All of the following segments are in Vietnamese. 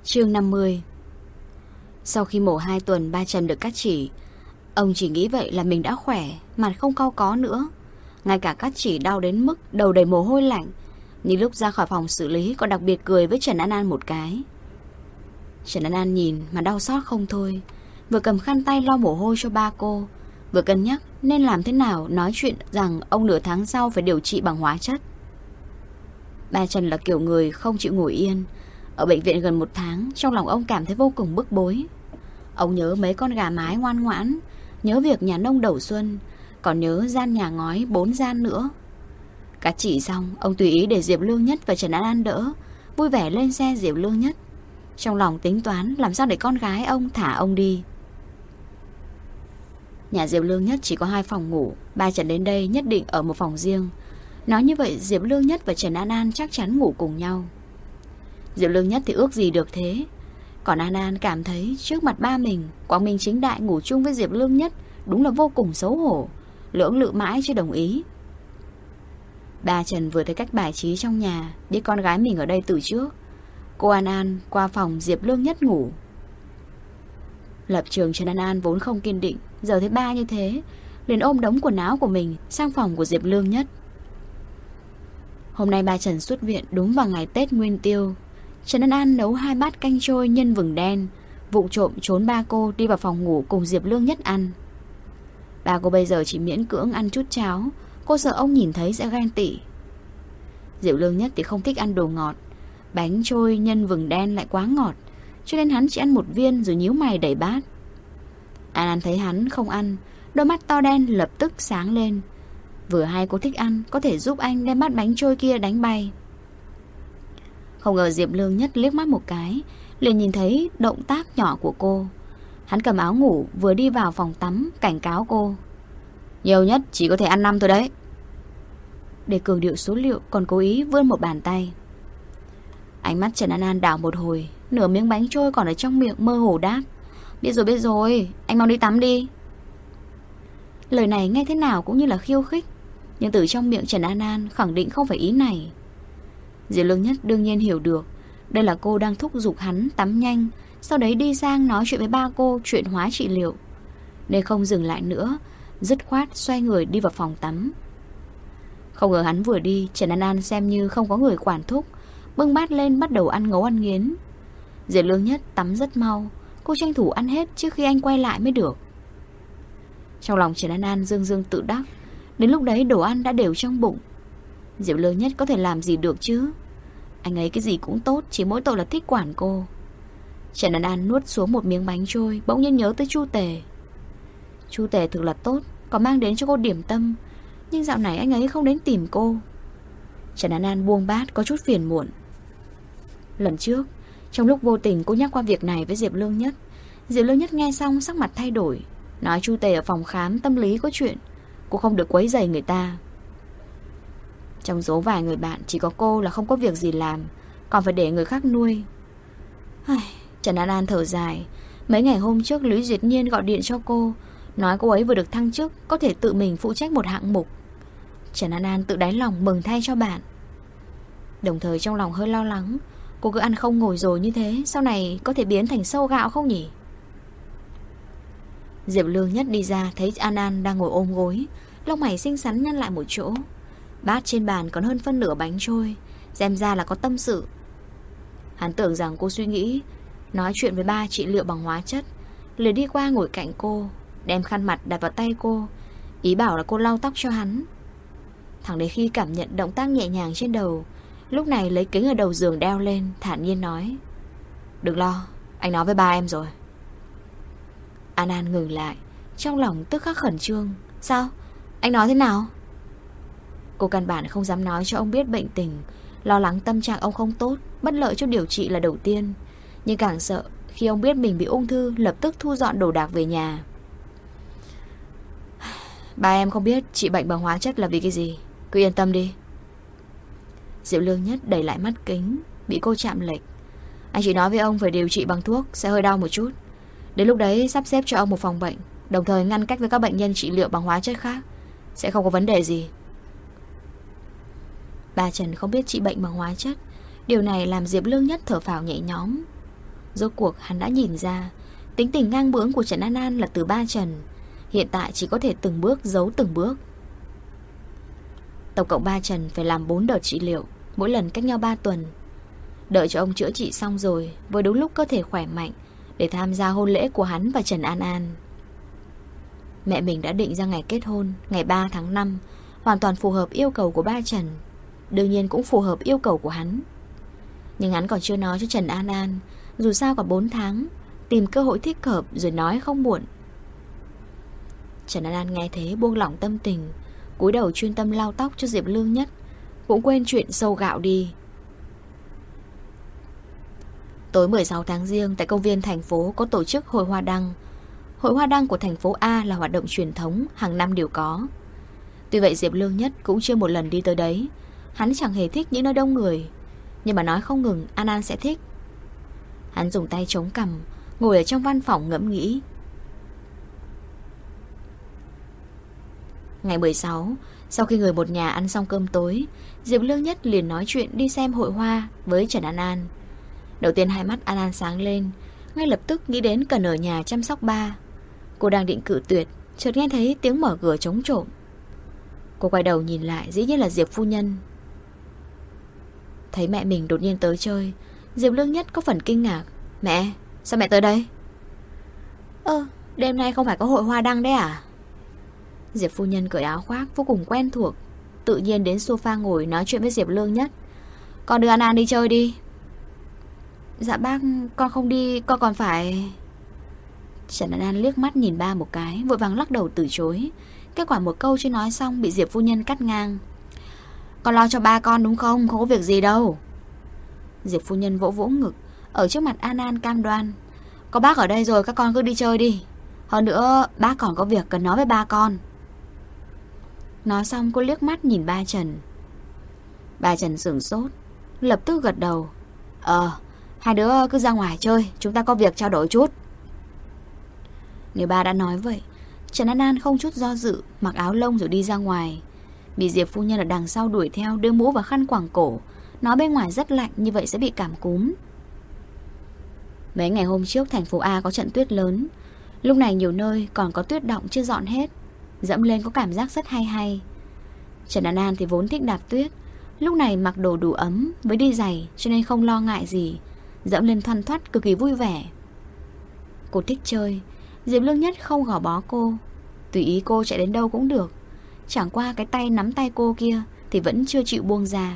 Chương 50. Sau khi mổ 2 tuần, ba Trần được cắt chỉ. Ông chỉ nghĩ vậy là mình đã khỏe, mặt không cau có nữa. Ngay cả cắt chỉ đau đến mức đầu đầy mồ hôi lạnh. Nhưng lúc ra khỏi phòng xử lý còn đặc biệt cười với Trần An An một cái. Trần An An nhìn mà đau xót không thôi. Vừa cầm khăn tay lau mồ hôi cho ba cô, vừa cân nhắc nên làm thế nào nói chuyện rằng ông nửa tháng sau phải điều trị bằng hóa chất. Ba Trần là kiểu người không chịu ngồi yên. Ở bệnh viện gần 1 tháng, trong lòng ông cảm thấy vô cùng bức bối. Ông nhớ mấy con gà mái ngoan ngoãn, nhớ việc nhà nông đầu xuân, còn nhớ gian nhà ngói 4 gian nữa. Cắt chỉ xong, ông tùy ý để Diệp Lương Nhất và Trần An An đỡ, vui vẻ lên xe Diệp Lương Nhất. Trong lòng tính toán làm sao để con gái ông thả ông đi. Nhà Diệp Lương Nhất chỉ có 2 phòng ngủ, ba Trần đến đây nhất định ở một phòng riêng. Nói như vậy Diệp Lương Nhất và Trần An An chắc chắn ngủ cùng nhau. Diệp Lương Nhất thì ước gì được thế. Còn An An cảm thấy trước mặt ba mình, Quang Minh chính đại ngủ chung với Diệp Lương Nhất đúng là vô cùng xấu hổ, lưỡng lự mãi chưa đồng ý. Ba Trần vừa thấy cách bài trí trong nhà, biết con gái mình ở đây từ trước. Cô An An qua phòng Diệp Lương Nhất ngủ. Lập trường Trần An An vốn không kiên định, giờ thấy ba như thế, liền ôm đống quần áo của mình sang phòng của Diệp Lương Nhất. Hôm nay ba Trần xuất viện đúng vào ngày Tết Nguyên Tiêu. Trần An An nấu 2 bát canh trôi nhân vừng đen, vụng trộm trốn ba cô đi vào phòng ngủ cùng Diệp Lương Nhất ăn. Ba cô bây giờ chỉ miễn cưỡng ăn chút cháo, cô sợ ông nhìn thấy sẽ ghen tị. Diệp Lương Nhất thì không thích ăn đồ ngọt, bánh trôi nhân vừng đen lại quá ngọt, cho nên hắn chỉ ăn 1 viên rồi nhíu mày đẩy bát. An An thấy hắn không ăn, đôi mắt to đen lập tức sáng lên. Vừa hay cô thích ăn, có thể giúp anh đem bát bánh trôi kia đánh bay. Không ngờ Diệp Lương Nhất liếc mắt một cái, liền nhìn thấy động tác nhỏ của cô. Hắn cầm áo ngủ vừa đi vào phòng tắm, cảnh cáo cô: nhiều nhất chỉ có thể ăn 5 thôi đấy. Để cường điệu số liệu còn cố ý vươn một bàn tay. Ánh mắt Trần An An đảo một hồi, nửa miếng bánh trôi còn ở trong miệng mơ hồ đáp: biết rồi, anh mau đi tắm đi. Lời này nghe thế nào cũng như là khiêu khích, nhưng từ trong miệng Trần An An khẳng định không phải ý này. Diệp Lương Nhất đương nhiên hiểu được đây là cô đang thúc giục hắn tắm nhanh, sau đấy đi sang nói chuyện với ba cô chuyện hóa trị liệu, nên không dừng lại nữa, dứt khoát xoay người đi vào phòng tắm. Không ngờ hắn vừa đi, Trần An An xem như không có người quản thúc, bưng bát lên bắt đầu ăn ngấu ăn nghiến. Diệp Lương Nhất tắm rất mau, cô tranh thủ ăn hết trước khi anh quay lại mới được. Trong lòng Trần An An dương dương tự đắc, đến lúc đấy đồ ăn đã đều trong bụng. Diệp Lương Nhất có thể làm gì được chứ? Anh ấy cái gì cũng tốt, chỉ mỗi tội là thích quản cô. Trần An An nuốt xuống một miếng bánh trôi, bỗng nhiên nhớ tới Chu Tề. Chu Tề thực là tốt, còn mang đến cho cô điểm tâm, nhưng dạo này anh ấy không đến tìm cô. Trần An An buông bát có chút phiền muộn. Lần trước, trong lúc vô tình cô nhắc qua việc này với Diệp Lương Nhất, Diệp Lương Nhất nghe xong sắc mặt thay đổi, nói Chu Tề ở phòng khám tâm lý có chuyện, cô không được quấy rầy người ta. Trong số vài người bạn chỉ có cô là không có việc gì làm, còn phải để người khác nuôi. Trần An An thở dài. Mấy ngày hôm trước Lý Duyệt Nhiên gọi điện cho cô, nói cô ấy vừa được thăng chức, có thể tự mình phụ trách một hạng mục. Trần An An tự đáy lòng mừng thay cho bạn, đồng thời trong lòng hơi lo lắng. Cô cứ ăn không ngồi rồi như thế, sau này có thể biến thành sâu gạo không nhỉ? Diệp Lương Nhất đi ra thấy An An đang ngồi ôm gối, lông mày xinh xắn nhăn lại một chỗ. Bát trên bàn còn hơn phân nửa bánh trôi, xem ra là có tâm sự. Hắn tưởng rằng cô suy nghĩ nói chuyện với ba trị liệu bằng hóa chất, liền đi qua ngồi cạnh cô, đem khăn mặt đặt vào tay cô, ý bảo là cô lau tóc cho hắn. Thẳng đến khi cảm nhận động tác nhẹ nhàng trên đầu, lúc này lấy kính ở đầu giường đeo lên, thản nhiên nói: đừng lo, anh nói với ba em rồi. An An ngừng lại, trong lòng tức khắc khẩn trương. Sao? Anh nói thế nào? Cô căn bản không dám nói cho ông biết bệnh tình, lo lắng tâm trạng ông không tốt, bất lợi cho điều trị là đầu tiên, nhưng càng sợ khi ông biết mình bị ung thư, lập tức thu dọn đồ đạc về nhà. Ba em không biết trị bệnh bằng hóa chất là vì cái gì, cứ yên tâm đi. Diệp Lương Nhất đẩy lại mắt kính, bị cô chạm lệch. Anh chỉ nói với ông phải điều trị bằng thuốc, sẽ hơi đau một chút. Đến lúc đấy sắp xếp cho ông một phòng bệnh, đồng thời ngăn cách với các bệnh nhân trị liệu bằng hóa chất khác, sẽ không có vấn đề gì. Ba Trần không biết trị bệnh bằng hóa chất, điều này làm Diệp Lương Nhất thở phào nhẹ nhõm. Rốt cuộc hắn đã nhìn ra tính tình ngang bướng của Trần An An là từ ba Trần, hiện tại chỉ có thể từng bước giấu từng bước. Tổng cộng 3 Trần phải làm 4 đợt trị liệu, mỗi lần cách nhau 3 tuần. Đợi cho ông chữa trị xong rồi, vừa đúng lúc cơ thể khỏe mạnh để tham gia hôn lễ của hắn và Trần An An. Mẹ mình đã định ra ngày kết hôn, ngày 3 tháng 5, hoàn toàn phù hợp yêu cầu của ba Trần, đương nhiên cũng phù hợp yêu cầu của hắn. Nhưng hắn còn chưa nói cho Trần An An, dù sao còn 4 tháng, tìm cơ hội thích hợp rồi nói không muộn. Trần An An nghe thế buông lỏng tâm tình, cúi đầu chuyên tâm lau tóc cho Diệp Lương Nhất, cũng quên chuyện sâu gạo đi. Tối 16 tháng Giêng, tại công viên thành phố có tổ chức Hội Hoa Đăng. Hội Hoa Đăng của thành phố A là hoạt động truyền thống, hàng năm đều có. Tuy vậy Diệp Lương Nhất cũng chưa một lần đi tới đấy. Hắn chẳng hề thích những nơi đông người, nhưng mà nói không ngừng An An sẽ thích. Hắn dùng tay chống cằm, ngồi ở trong văn phòng ngẫm nghĩ. Ngày 16, sau khi người một nhà ăn xong cơm tối, Diệp Lương Nhất liền nói chuyện đi xem hội hoa với Trần An An. Đầu tiên hai mắt An An sáng lên, ngay lập tức nghĩ đến cần ở nhà chăm sóc ba. Cô đang định cự tuyệt, chợt nghe thấy tiếng mở cửa trống trộm. Cô quay đầu nhìn lại, dĩ nhiên là Diệp phu nhân. Thấy mẹ mình đột nhiên tới chơi, Diệp Lương Nhất có phần kinh ngạc. Mẹ, sao mẹ tới đây? Đêm nay không phải có hội hoa đăng đấy à? Diệp phu nhân cởi áo khoác vô cùng quen thuộc, tự nhiên đến sofa ngồi nói chuyện với Diệp Lương Nhất. Con đưa An An đi chơi đi. Dạ bác, con không đi, con còn phải... Trần An An liếc mắt nhìn ba một cái, vội vàng lắc đầu từ chối. Kết quả một câu chưa nói xong bị Diệp phu nhân cắt ngang. Con lo cho ba con đúng không? Không có việc gì đâu. Diệp phu nhân vỗ vỗ ngực, ở trước mặt An An cam đoan. Có bác ở đây rồi, các con cứ đi chơi đi. Hơn nữa, bác còn có việc cần nói với ba con. Nói xong cô liếc mắt nhìn ba Trần. Ba Trần sửng sốt, lập tức gật đầu. Hai đứa cứ ra ngoài chơi, chúng ta có việc trao đổi chút. Người ba đã nói vậy, Trần An An không chút do dự, mặc áo lông rồi đi ra ngoài. Bị Diệp phu nhân ở đằng sau đuổi theo, đưa mũ và khăn quàng cổ, nói bên ngoài rất lạnh, như vậy sẽ bị cảm cúm. Mấy ngày hôm trước thành phố A có trận tuyết lớn. Lúc này nhiều nơi còn có tuyết đọng chưa dọn hết, dẫm lên có cảm giác rất hay hay. Trần An An thì vốn thích đạp tuyết, lúc này mặc đồ đủ ấm với đi giày, cho nên không lo ngại gì, dẫm lên thoăn thoắt cực kỳ vui vẻ. Cô thích chơi, Diệp Lương Nhất không gò bó cô, tùy ý cô chạy đến đâu cũng được. Chẳng qua cái tay nắm tay cô kia thì vẫn chưa chịu buông ra.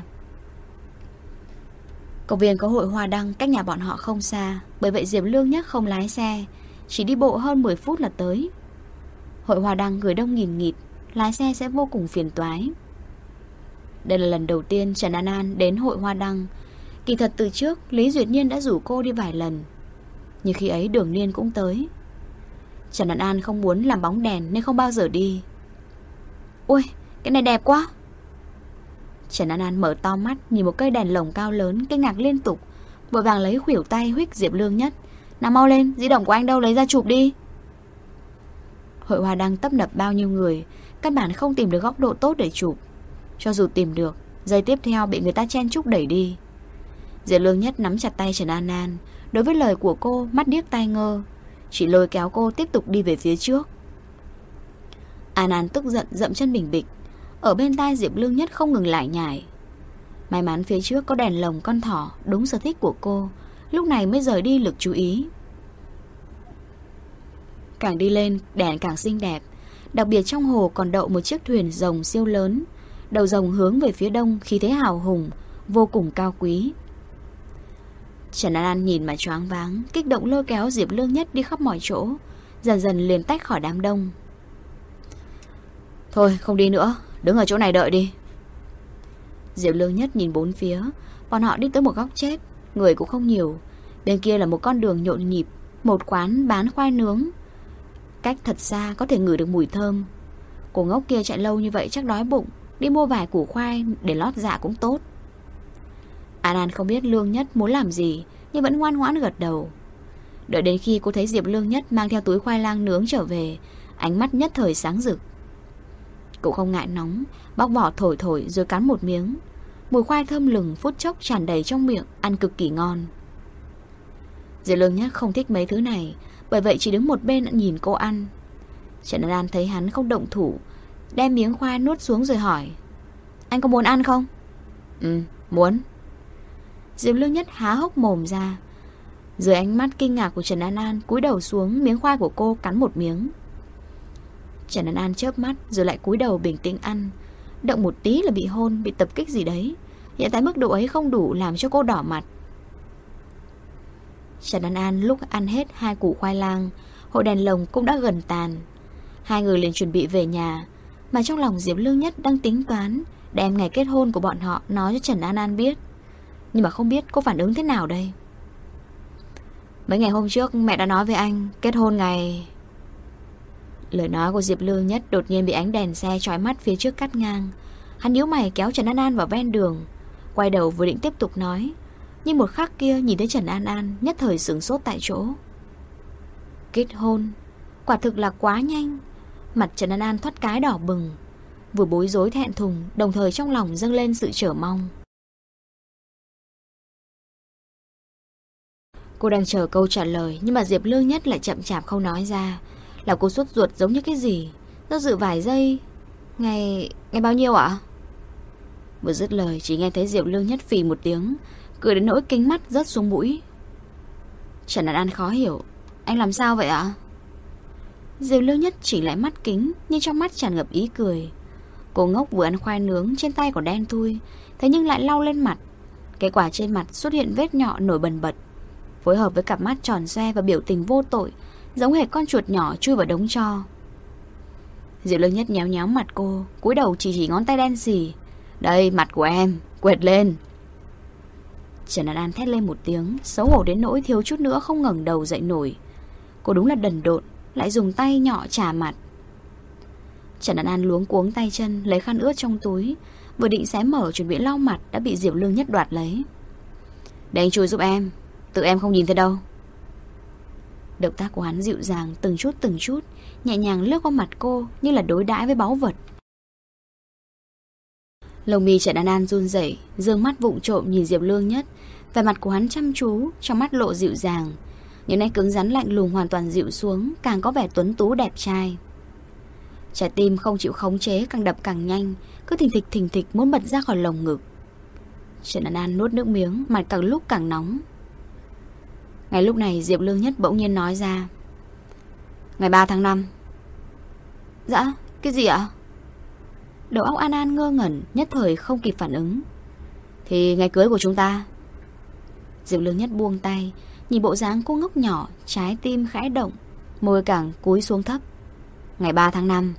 Công viên có hội hoa đăng cách nhà bọn họ không xa, bởi vậy Diệp Lương Nhất không lái xe, chỉ đi bộ hơn 10 phút là tới. Hội hoa đăng người đông nghìn nghịt, lái xe sẽ vô cùng phiền toái. Đây là lần đầu tiên Trần An An đến hội hoa đăng. Kỳ thật từ trước Lý Duyệt Nhiên đã rủ cô đi vài lần, nhưng khi ấy Đường Niên cũng tới. Trần An An không muốn làm bóng đèn nên không bao giờ đi. Ôi, cái này đẹp quá. Trần An An mở to mắt nhìn một cây đèn lồng cao lớn, kinh ngạc liên tục, vội vàng lấy khuỷu tay huých Diệp Lương Nhất. Nào mau lên, di động của anh đâu, lấy ra chụp đi. Hội hoa đăng tấp nập bao nhiêu người, căn bản không tìm được góc độ tốt để chụp. Cho dù tìm được, giây tiếp theo bị người ta chen chúc đẩy đi. Diệp Lương Nhất nắm chặt tay Trần An An, đối với lời của cô mắt điếc tai ngơ, chỉ lôi kéo cô tiếp tục đi về phía trước. An An tức giận dậm chân bình bịch, ở bên tai Diệp Lương Nhất không ngừng lải nhải. May mắn phía trước có đèn lồng con thỏ đúng sở thích của cô, lúc này mới rời đi lực chú ý. Càng đi lên đèn càng xinh đẹp, đặc biệt trong hồ còn đậu một chiếc thuyền rồng siêu lớn, đầu rồng hướng về phía đông, khí thế hào hùng, vô cùng cao quý. Trần An An nhìn mà choáng váng, kích động lôi kéo Diệp Lương Nhất đi khắp mọi chỗ, dần dần liền tách khỏi đám đông. Thôi không đi nữa, đứng ở chỗ này đợi đi. Diệp Lương Nhất nhìn bốn phía, bọn họ đi tới một góc chết, người cũng không nhiều. Bên kia là một con đường nhộn nhịp, một quán bán khoai nướng. Cách thật xa có thể ngửi được mùi thơm. Cô ngốc kia chạy lâu như vậy chắc đói bụng, đi mua vài củ khoai để lót dạ cũng tốt. An An không biết Lương Nhất muốn làm gì, nhưng vẫn ngoan ngoãn gật đầu. Đợi đến khi cô thấy Diệp Lương Nhất mang theo túi khoai lang nướng trở về, ánh mắt nhất thời sáng rực. Cũng không ngại nóng, bóc vỏ thổi thổi rồi cắn một miếng. Mùi khoai thơm lừng phút chốc tràn đầy trong miệng, ăn cực kỳ ngon. Diệp Lương Nhất không thích mấy thứ này, bởi vậy chỉ đứng một bên nhìn cô ăn. Trần An An thấy hắn không động thủ, đem miếng khoai nuốt xuống rồi hỏi: Anh có muốn ăn không? Muốn. Diệp Lương Nhất há hốc mồm ra. Dưới ánh mắt kinh ngạc của Trần An An, cúi đầu xuống miếng khoai của cô cắn một miếng. Trần An An chớp mắt rồi lại cúi đầu bình tĩnh ăn. Động một tí là bị hôn, bị tập kích gì đấy. Hiện tại mức độ ấy không đủ làm cho cô đỏ mặt. Trần An An lúc ăn hết 2 củ khoai lang, hội đèn lồng cũng đã gần tàn. Hai người liền chuẩn bị về nhà, mà trong lòng Diệp Lương Nhất đang tính toán đem ngày kết hôn của bọn họ nói cho Trần An An biết. Nhưng mà không biết cô phản ứng thế nào đây. Mấy ngày hôm trước mẹ đã nói với anh kết hôn ngày... Lời nói của Diệp Lương Nhất đột nhiên bị ánh đèn xe chói mắt phía trước cắt ngang. Hắn nhíu mày kéo Trần An An vào ven đường, quay đầu vừa định tiếp tục nói, nhưng một khắc kia nhìn thấy Trần An An nhất thời sửng sốt tại chỗ. Kết hôn? Quả thực là quá nhanh. Mặt Trần An An thoát cái đỏ bừng, vừa bối rối thẹn thùng, đồng thời trong lòng dâng lên sự chờ mong. Cô đang chờ câu trả lời, nhưng mà Diệp Lương Nhất lại chậm chạp không nói ra. Là cô sốt ruột giống như cái gì? Do dự vài giây. Ngày bao nhiêu ạ? Vừa dứt lời chỉ nghe thấy Diệp Lương Nhất phì một tiếng, cười đến nỗi kính mắt rớt xuống mũi. Trần An An khó hiểu: Anh làm sao vậy ạ? Diệp Lương Nhất chỉ lại mắt kính, nhưng trong mắt tràn ngập ý cười. Cô ngốc vừa ăn khoai nướng trên tay còn đen thui, thế nhưng lại lau lên mặt. Kết quả trên mặt xuất hiện vết nhọ nổi bần bật, phối hợp với cặp mắt tròn xoe và biểu tình vô tội, giống hệt con chuột nhỏ chui vào đống tro. Diệp Lương Nhất nhéo nhéo mặt cô, cúi đầu chỉ ngón tay đen xì: Đây, mặt của em, quệt lên. Trần An An thét lên một tiếng, xấu hổ đến nỗi thiếu chút nữa không ngẩng đầu dậy nổi. Cô đúng là đần độn, lại dùng tay nhọ chà mặt. Trần An An luống cuống tay chân, lấy khăn ướt trong túi, vừa định xé mở chuẩn bị lau mặt đã bị Diệp Lương Nhất đoạt lấy. Để anh chui giúp em, tự em không nhìn thấy đâu. Động tác của hắn dịu dàng từng chút, nhẹ nhàng lướt qua mặt cô như là đối đãi với báu vật. Lông mi Trần An An run rẩy, dương mắt vụng trộm nhìn Diệp Lương Nhất. Vẻ mặt của hắn chăm chú, trong mắt lộ dịu dàng. Những nét cứng rắn lạnh lùng hoàn toàn dịu xuống, càng có vẻ tuấn tú đẹp trai. Trái tim không chịu khống chế càng đập càng nhanh, cứ thình thịch muốn bật ra khỏi lồng ngực. Trần An An nuốt nước miếng, mặt càng lúc càng nóng. Ngay lúc này Diệp Lương Nhất bỗng nhiên nói ra: Ngày 3 tháng 5. Dạ, cái gì ạ? Đầu óc An An ngơ ngẩn, nhất thời không kịp phản ứng. Thì ngày cưới của chúng ta. Diệp Lương Nhất buông tay, nhìn bộ dáng cô ngốc nhỏ, trái tim khẽ động, môi càng cúi xuống thấp. Ngày 3 tháng 5.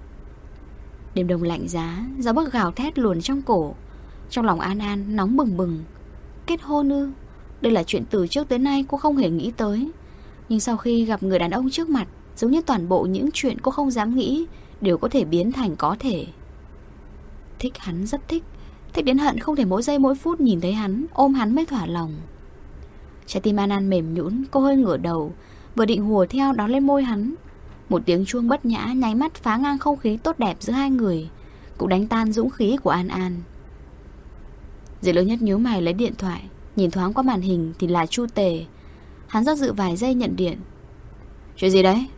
Đêm đông lạnh giá, gió bấc gào thét luồn trong cổ. Trong lòng An An nóng bừng bừng. Kết hôn ư? Đây là chuyện từ trước tới nay cô không hề nghĩ tới. Nhưng sau khi gặp người đàn ông trước mặt, giống như toàn bộ những chuyện cô không dám nghĩ đều có thể biến thành có thể. Thích hắn, rất thích. Thích đến hận không thể mỗi giây mỗi phút nhìn thấy hắn, ôm hắn mới thỏa lòng. Trái tim An An mềm nhũn, cô hơi ngửa đầu, vừa định hùa theo đón lên môi hắn. Một tiếng chuông bất nhã nháy mắt phá ngang không khí tốt đẹp giữa hai người, cũng đánh tan dũng khí của An An. Diệp Lương Nhất nhíu mày lấy điện thoại, nhìn thoáng qua màn hình thì là Chu Tề. Hắn do dự vài giây nhận điện. Chuyện gì đấy?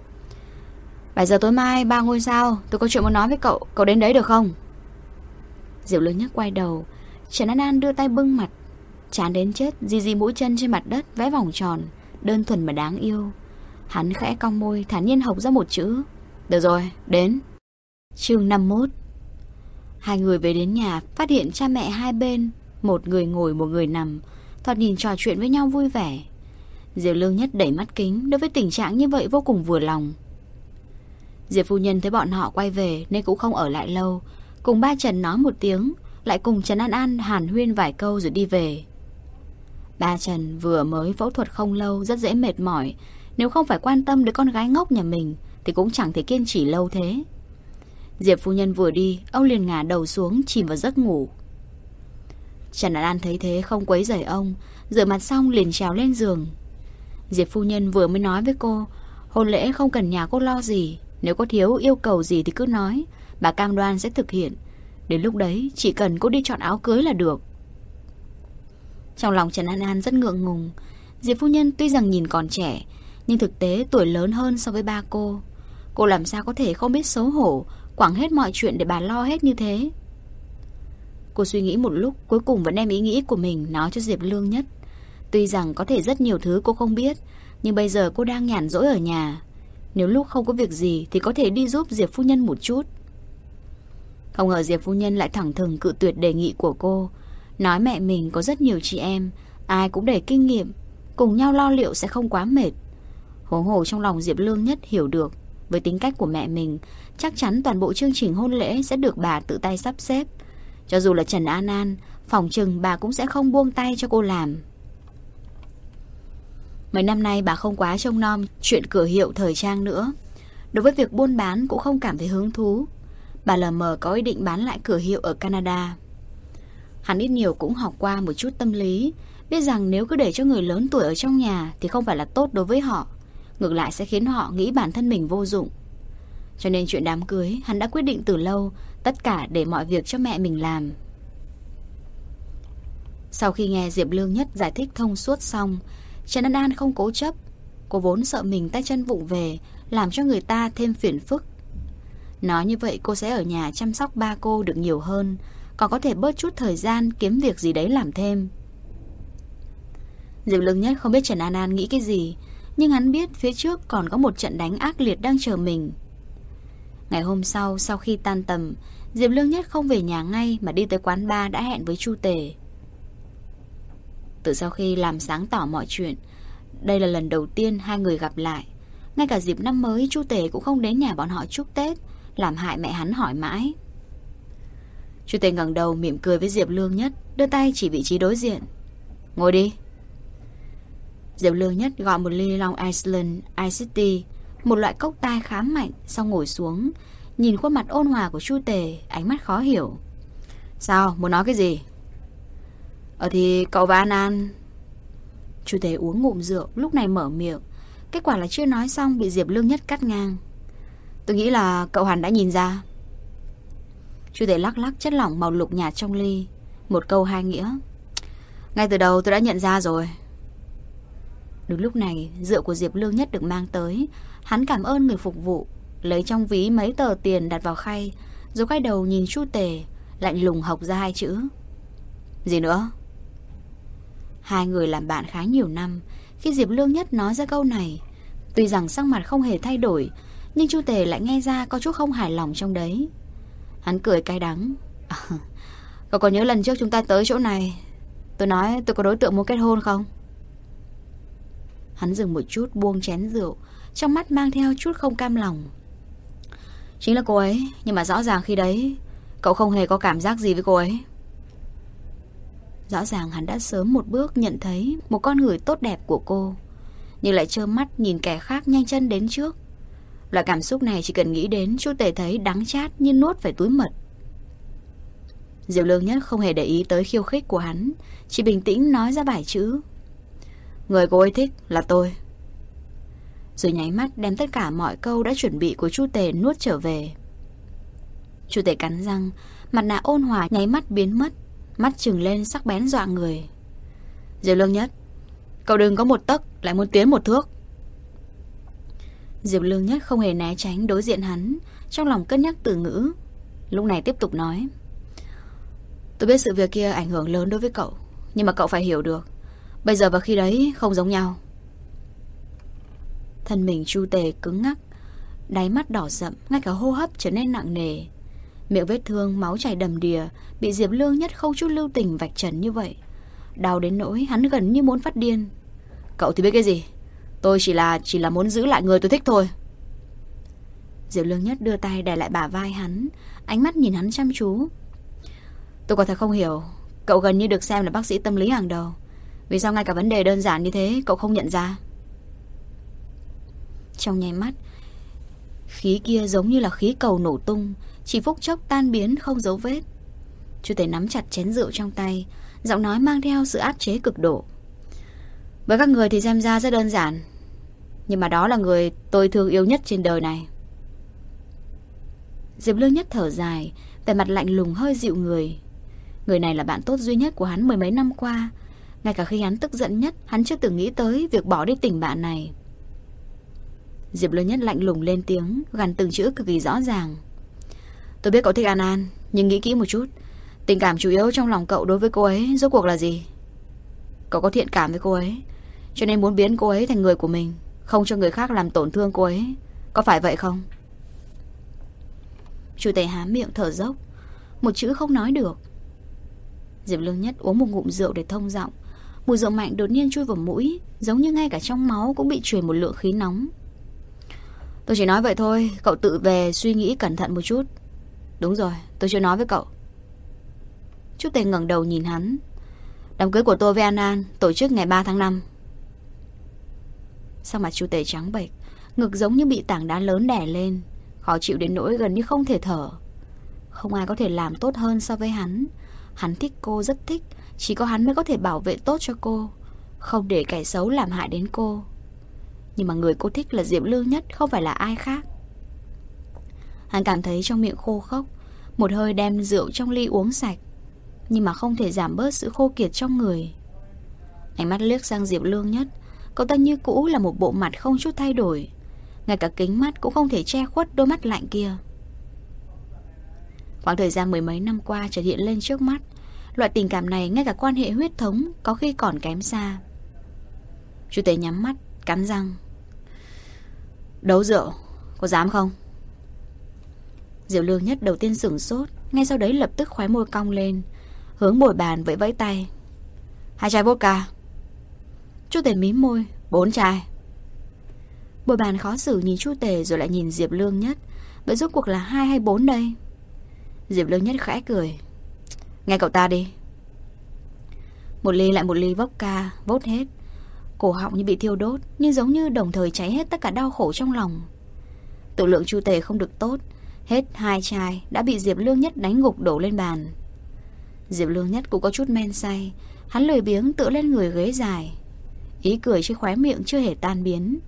7 giờ tối mai 3 ngôi sao, tôi có chuyện muốn nói với cậu, cậu đến đấy được không? Diệp Lương Nhất quay đầu. Trần An An đưa tay bưng mặt, chán đến chết, di mũi chân trên mặt đất vẽ vòng tròn, đơn thuần mà đáng yêu. Hắn khẽ cong môi, thản nhiên hộc ra một chữ: Được rồi, đến. Chương 51. Hai người về đến nhà, phát hiện cha mẹ hai bên, một người ngồi một người nằm, thoạt nhìn trò chuyện với nhau vui vẻ. Diệp Lương Nhất đẩy mắt kính, đối với tình trạng như vậy vô cùng vừa lòng. Diệp phu nhân thấy bọn họ quay về nên cũng không ở lại lâu, cùng ba Trần nói một tiếng, lại cùng Trần An An hàn huyên vài câu rồi đi về. Ba Trần vừa mới phẫu thuật không lâu, rất dễ mệt mỏi. Nếu không phải quan tâm đến con gái ngốc nhà mình thì cũng chẳng thể kiên trì lâu thế. Diệp phu nhân vừa đi, ông liền ngả đầu xuống chìm vào giấc ngủ. Trần An An thấy thế không quấy rầy ông, rửa mặt xong liền trèo lên giường. Diệp phu nhân vừa mới nói với cô, hôn lễ không cần nhà cô lo gì, nếu có thiếu yêu cầu gì thì cứ nói, bà cam đoan sẽ thực hiện. Đến lúc đấy chỉ cần cô đi chọn áo cưới là được. Trong lòng Trần An An rất ngượng ngùng. Diệp phu nhân tuy rằng nhìn còn trẻ, nhưng thực tế tuổi lớn hơn so với ba cô. Cô làm sao có thể không biết xấu hổ, quẳng hết mọi chuyện để bà lo hết như thế. Cô suy nghĩ một lúc, cuối cùng vẫn đem ý nghĩ của mình nói cho Diệp Lương Nhất. Tuy rằng có thể rất nhiều thứ cô không biết, nhưng bây giờ cô đang nhàn rỗi ở nhà. Nếu lúc không có việc gì thì có thể đi giúp Diệp phu nhân một chút. Không ngờ Diệp phu nhân lại thẳng thừng cự tuyệt đề nghị của cô. Nói mẹ mình có rất nhiều chị em, ai cũng đầy kinh nghiệm, cùng nhau lo liệu sẽ không quá mệt. Huống hồ trong lòng Diệp Lương Nhất hiểu được, với tính cách của mẹ mình, chắc chắn toàn bộ chương trình hôn lễ sẽ được bà tự tay sắp xếp. Cho dù là Trần An An, phòng chừng bà cũng sẽ không buông tay cho cô làm. Mấy năm nay bà không quá trông nom chuyện cửa hiệu thời trang nữa. Đối với việc buôn bán cũng không cảm thấy hứng thú. Bà lờ mờ có ý định bán lại cửa hiệu ở Canada. Hắn ít nhiều cũng học qua một chút tâm lý, biết rằng nếu cứ để cho người lớn tuổi ở trong nhà thì không phải là tốt đối với họ, ngược lại sẽ khiến họ nghĩ bản thân mình vô dụng. Cho nên chuyện đám cưới hắn đã quyết định từ lâu, tất cả để mọi việc cho mẹ mình làm. Sau khi nghe Diệp Lương Nhất giải thích thông suốt xong, Trần An An không cố chấp. Cô vốn sợ mình tay chân vụng về, làm cho người ta thêm phiền phức. Nói như vậy cô sẽ ở nhà chăm sóc ba cô được nhiều hơn, còn có thể bớt chút thời gian kiếm việc gì đấy làm thêm. Diệp Lương Nhất không biết Trần An An nghĩ cái gì, nhưng hắn biết phía trước còn có một trận đánh ác liệt đang chờ mình. Ngày hôm sau, sau khi tan tầm, Diệp Lương Nhất không về nhà ngay mà đi tới quán bar đã hẹn với Chu Tề. Từ sau khi làm sáng tỏ mọi chuyện, đây là lần đầu tiên hai người gặp lại. Ngay cả dịp năm mới Chu Tề cũng không đến nhà bọn họ chúc Tết, làm hại mẹ hắn hỏi mãi. Chu Tề ngẩng đầu mỉm cười với Diệp Lương Nhất, đưa tay chỉ vị trí đối diện. Ngồi đi. Diệp Lương Nhất gọi một ly Long Island Ice Tea, một loại cốc tai khá mạnh, xong ngồi xuống, nhìn khuôn mặt ôn hòa của Chu Tề, ánh mắt khó hiểu. Sao, muốn nói cái gì? Thì cậu và An An. Chu Tề uống ngụm rượu, lúc này mở miệng. Kết quả là chưa nói xong bị Diệp Lương Nhất cắt ngang. Tôi nghĩ là cậu hẳn đã nhìn ra. Chu Tề lắc lắc chất lỏng màu lục nhạt trong ly, một câu hai nghĩa. Ngay từ đầu tôi đã nhận ra rồi. Đúng lúc này, rượu của Diệp Lương Nhất được mang tới. Hắn cảm ơn người phục vụ, lấy trong ví mấy tờ tiền đặt vào khay, rồi quay đầu nhìn Chu Tề, lạnh lùng hộc ra hai chữ. Gì nữa? Hai người làm bạn khá nhiều năm. Khi Diệp Lương Nhất nói ra câu này, tuy rằng sắc mặt không hề thay đổi, nhưng Chu Tề lại nghe ra có chút không hài lòng trong đấy. Hắn cười cay đắng. Cậu còn nhớ lần trước chúng ta tới chỗ này, tôi nói tôi có đối tượng muốn kết hôn không? Hắn dừng một chút buông chén rượu, trong mắt mang theo chút không cam lòng. Chính là cô ấy, nhưng mà rõ ràng khi đấy cậu không hề có cảm giác gì với cô ấy. Rõ ràng hắn đã sớm một bước nhận thấy một con người tốt đẹp của cô, nhưng lại trơ mắt nhìn kẻ khác nhanh chân đến trước. Loại cảm xúc này chỉ cần nghĩ đến, Chu Tề thấy đắng chát như nuốt phải túi mật. Diệp Lương Nhất không hề để ý tới khiêu khích của hắn, chỉ bình tĩnh nói ra vài chữ. Người cô ấy thích là tôi. Rồi nháy mắt đem tất cả mọi câu đã chuẩn bị của Chu Tề nuốt trở về. Chu Tề cắn răng, mặt nạ ôn hòa nháy mắt biến mất, mắt trừng lên sắc bén dọa người. Diệp Lương Nhất, cậu đừng có một tấc lại muốn tiến một thước. Diệp Lương Nhất không hề né tránh đối diện hắn, trong lòng cân nhắc từ ngữ. Lúc này tiếp tục nói. Tôi biết sự việc kia ảnh hưởng lớn đối với cậu, nhưng mà cậu phải hiểu được, bây giờ và khi đấy không giống nhau. Thân mình Chu Tề cứng ngắc, đáy mắt đỏ sậm, ngay cả hô hấp trở nên nặng nề. Miệng vết thương máu chảy đầm đìa bị Diệp Lương Nhất không chút lưu tình vạch trần như vậy, đau đến nỗi hắn gần như muốn phát điên. Cậu thì biết cái gì? Tôi chỉ là muốn giữ lại người tôi thích thôi. Diệp Lương Nhất đưa tay đè lại bả vai hắn, ánh mắt nhìn hắn chăm chú. Tôi có thể không hiểu, cậu gần như được xem là bác sĩ tâm lý hàng đầu, vì sao ngay cả vấn đề đơn giản như thế cậu không nhận ra? Trong nháy mắt, khí kia giống như là khí cầu nổ tung, chỉ phút chốc tan biến không dấu vết. Chu Tề nắm chặt chén rượu trong tay, giọng nói mang theo sự áp chế cực độ. Với các người thì xem ra rất đơn giản, nhưng mà đó là người tôi thương yêu nhất trên đời này. Diệp Lương Nhất thở dài, vẻ mặt lạnh lùng hơi dịu người. Người này là bạn tốt duy nhất của hắn mười mấy năm qua, Ngay cả khi hắn tức giận nhất, hắn chưa từng nghĩ tới việc bỏ đi tình bạn này. Diệp Lương Nhất lạnh lùng lên tiếng, gằn từng chữ cực kỳ rõ ràng. Tôi biết cậu thích An An, nhưng nghĩ kỹ một chút, tình cảm chủ yếu trong lòng cậu đối với cô ấy rốt cuộc là gì? Cậu có thiện cảm với cô ấy, cho nên muốn biến cô ấy thành người của mình, không cho người khác làm tổn thương cô ấy. Có phải vậy không? Chu Tề há miệng thở dốc, một chữ không nói được. Diệp Lương Nhất uống một ngụm rượu để thông giọng. Mùi rượu mạnh đột nhiên chui vào mũi, giống như ngay cả trong máu cũng bị truyền một lượng khí nóng. Tôi chỉ nói vậy thôi, cậu tự về suy nghĩ cẩn thận một chút. Đúng rồi, tôi chưa nói với cậu. Chu Tề ngẩng đầu nhìn hắn. Đám cưới của tôi với An An tổ chức ngày 3 tháng 5. Sau mặt Chu Tề trắng bệch, ngực giống như bị tảng đá lớn đè lên, khó chịu đến nỗi gần như không thể thở. Không ai có thể làm tốt hơn so với hắn. Hắn thích cô, rất thích. Chỉ có hắn mới có thể bảo vệ tốt cho cô, không để kẻ xấu làm hại đến cô. Nhưng mà người cô thích là Diệp Lương Nhất, không phải là ai khác. Hắn cảm thấy trong miệng khô khốc, một hơi đem rượu trong ly uống sạch, nhưng mà không thể giảm bớt sự khô kiệt trong người. Ánh mắt liếc sang Diệp Lương Nhất. Cậu ta như cũ là một bộ mặt không chút thay đổi, ngay cả kính mắt cũng không thể che khuất đôi mắt lạnh kia. Khoảng thời gian mười mấy năm qua chợt hiện lên trước mắt. Loại tình cảm này ngay cả quan hệ huyết thống có khi còn kém xa. Chu Tề nhắm mắt, cắn răng. Đấu rượu, có dám không? Diệp Lương Nhất đầu tiên sửng sốt, ngay sau đấy lập tức khóe môi cong lên, hướng bồi bàn vẫy vẫy tay. 2 chai vodka. Chu Tề mím môi. 4 chai. Bồi bàn khó xử nhìn Chu Tề rồi lại nhìn Diệp Lương Nhất. Vậy rốt cuộc là 2 hay 4 đây? Diệp Lương Nhất khẽ cười. Nghe cậu ta đi. Một ly lại một ly vodka vốt hết. Cổ họng như bị thiêu đốt, nhưng giống như đồng thời cháy hết tất cả đau khổ trong lòng. Tự lượng Chu Tề không được tốt. Hết 2 chai đã bị Diệp Lương Nhất đánh gục đổ lên bàn. Diệp Lương Nhất cũng có chút men say. Hắn lười biếng tựa lên người ghế dài, ý cười trên khóe miệng chưa hề tan biến.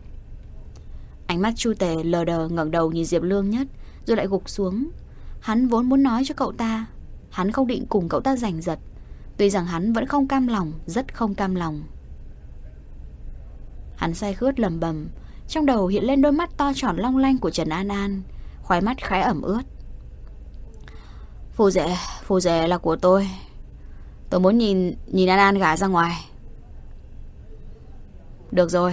Ánh mắt Chu Tề lờ đờ ngẩng đầu nhìn Diệp Lương Nhất, rồi lại gục xuống. Hắn vốn muốn nói cho cậu ta, hắn không định cùng cậu ta giành giật. Tuy rằng hắn vẫn không cam lòng, rất không cam lòng. Hắn say khướt lầm bầm, trong đầu hiện lên đôi mắt to tròn long lanh của Trần An An, khóe mắt khẽ ẩm ướt. Phù rể là của tôi. Tôi muốn nhìn An An gả ra ngoài. Được rồi.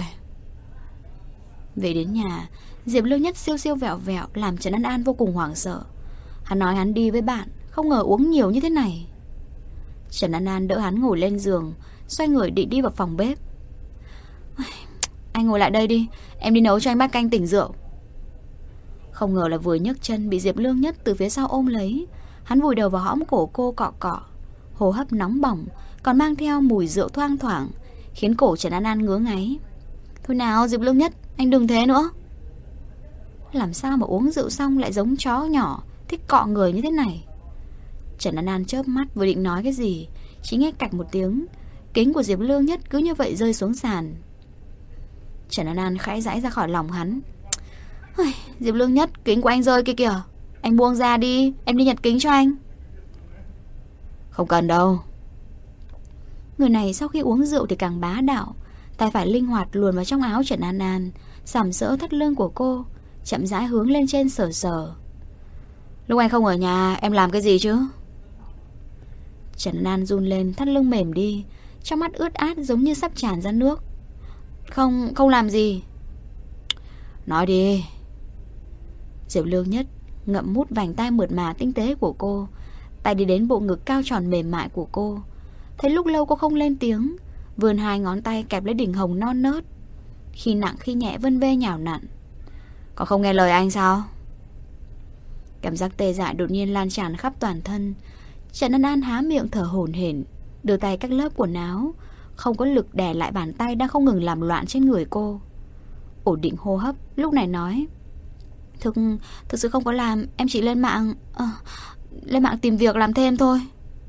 Về đến nhà, Diệp Lương Nhất siêu siêu vẹo vẹo làm Trần An An vô cùng hoảng sợ. Hắn nói hắn đi với bạn, không ngờ uống nhiều như thế này. Trần An An đỡ hắn ngồi lên giường, xoay người định đi vào phòng bếp. Anh ngồi lại đây đi, em đi nấu cho anh bát canh tỉnh rượu. Không ngờ là vừa nhấc chân bị Diệp Lương Nhất từ phía sau ôm lấy. Hắn vùi đầu vào hõm cổ cô cọ cọ, hô hấp nóng bỏng, còn mang theo mùi rượu thoang thoảng, khiến cổ Trần An An ngứa ngáy. Thôi nào Diệp Lương Nhất, anh đừng thế nữa. Làm sao mà uống rượu xong lại giống chó nhỏ thích cọ người như thế này? Trần An An chớp mắt vừa định nói cái gì, chỉ nghe cạch một tiếng, kính của Diệp Lương Nhất cứ như vậy rơi xuống sàn. Trần An An khẽ giãy ra khỏi lòng hắn. Diệp Lương Nhất, kính của anh rơi kia kìa, anh buông ra đi, em đi nhặt kính cho anh. Không cần đâu. Người này sau khi uống rượu thì càng bá đạo. Tay phải linh hoạt luồn vào trong áo Trần An An, sàm sỡ thắt lưng của cô, chậm rãi hướng lên trên sờ sờ. Lúc anh không ở nhà em làm cái gì chứ? Trần An An run lên, thắt lưng mềm đi, trong mắt ướt át giống như sắp tràn ra nước. Không làm gì. Nói đi. Diệp Lương Nhất ngậm mút vành tai mượt mà tinh tế của cô, tay đi đến bộ ngực cao tròn mềm mại của cô. Thấy lúc lâu cô không lên tiếng, vươn 2 ngón tay kẹp lấy đỉnh hồng non nớt, khi nặng khi nhẹ vân vê nhào nặn. Còn không nghe lời anh sao? Cảm giác tê dại đột nhiên lan tràn khắp toàn thân. Trần An An há miệng thở hổn hển, đưa tay cách lớp quần áo, không có lực đè lại bàn tay đang không ngừng làm loạn trên người cô. Ổn định hô hấp, lúc này nói: Thực sự không có làm, em chỉ lên mạng tìm việc làm thêm thôi.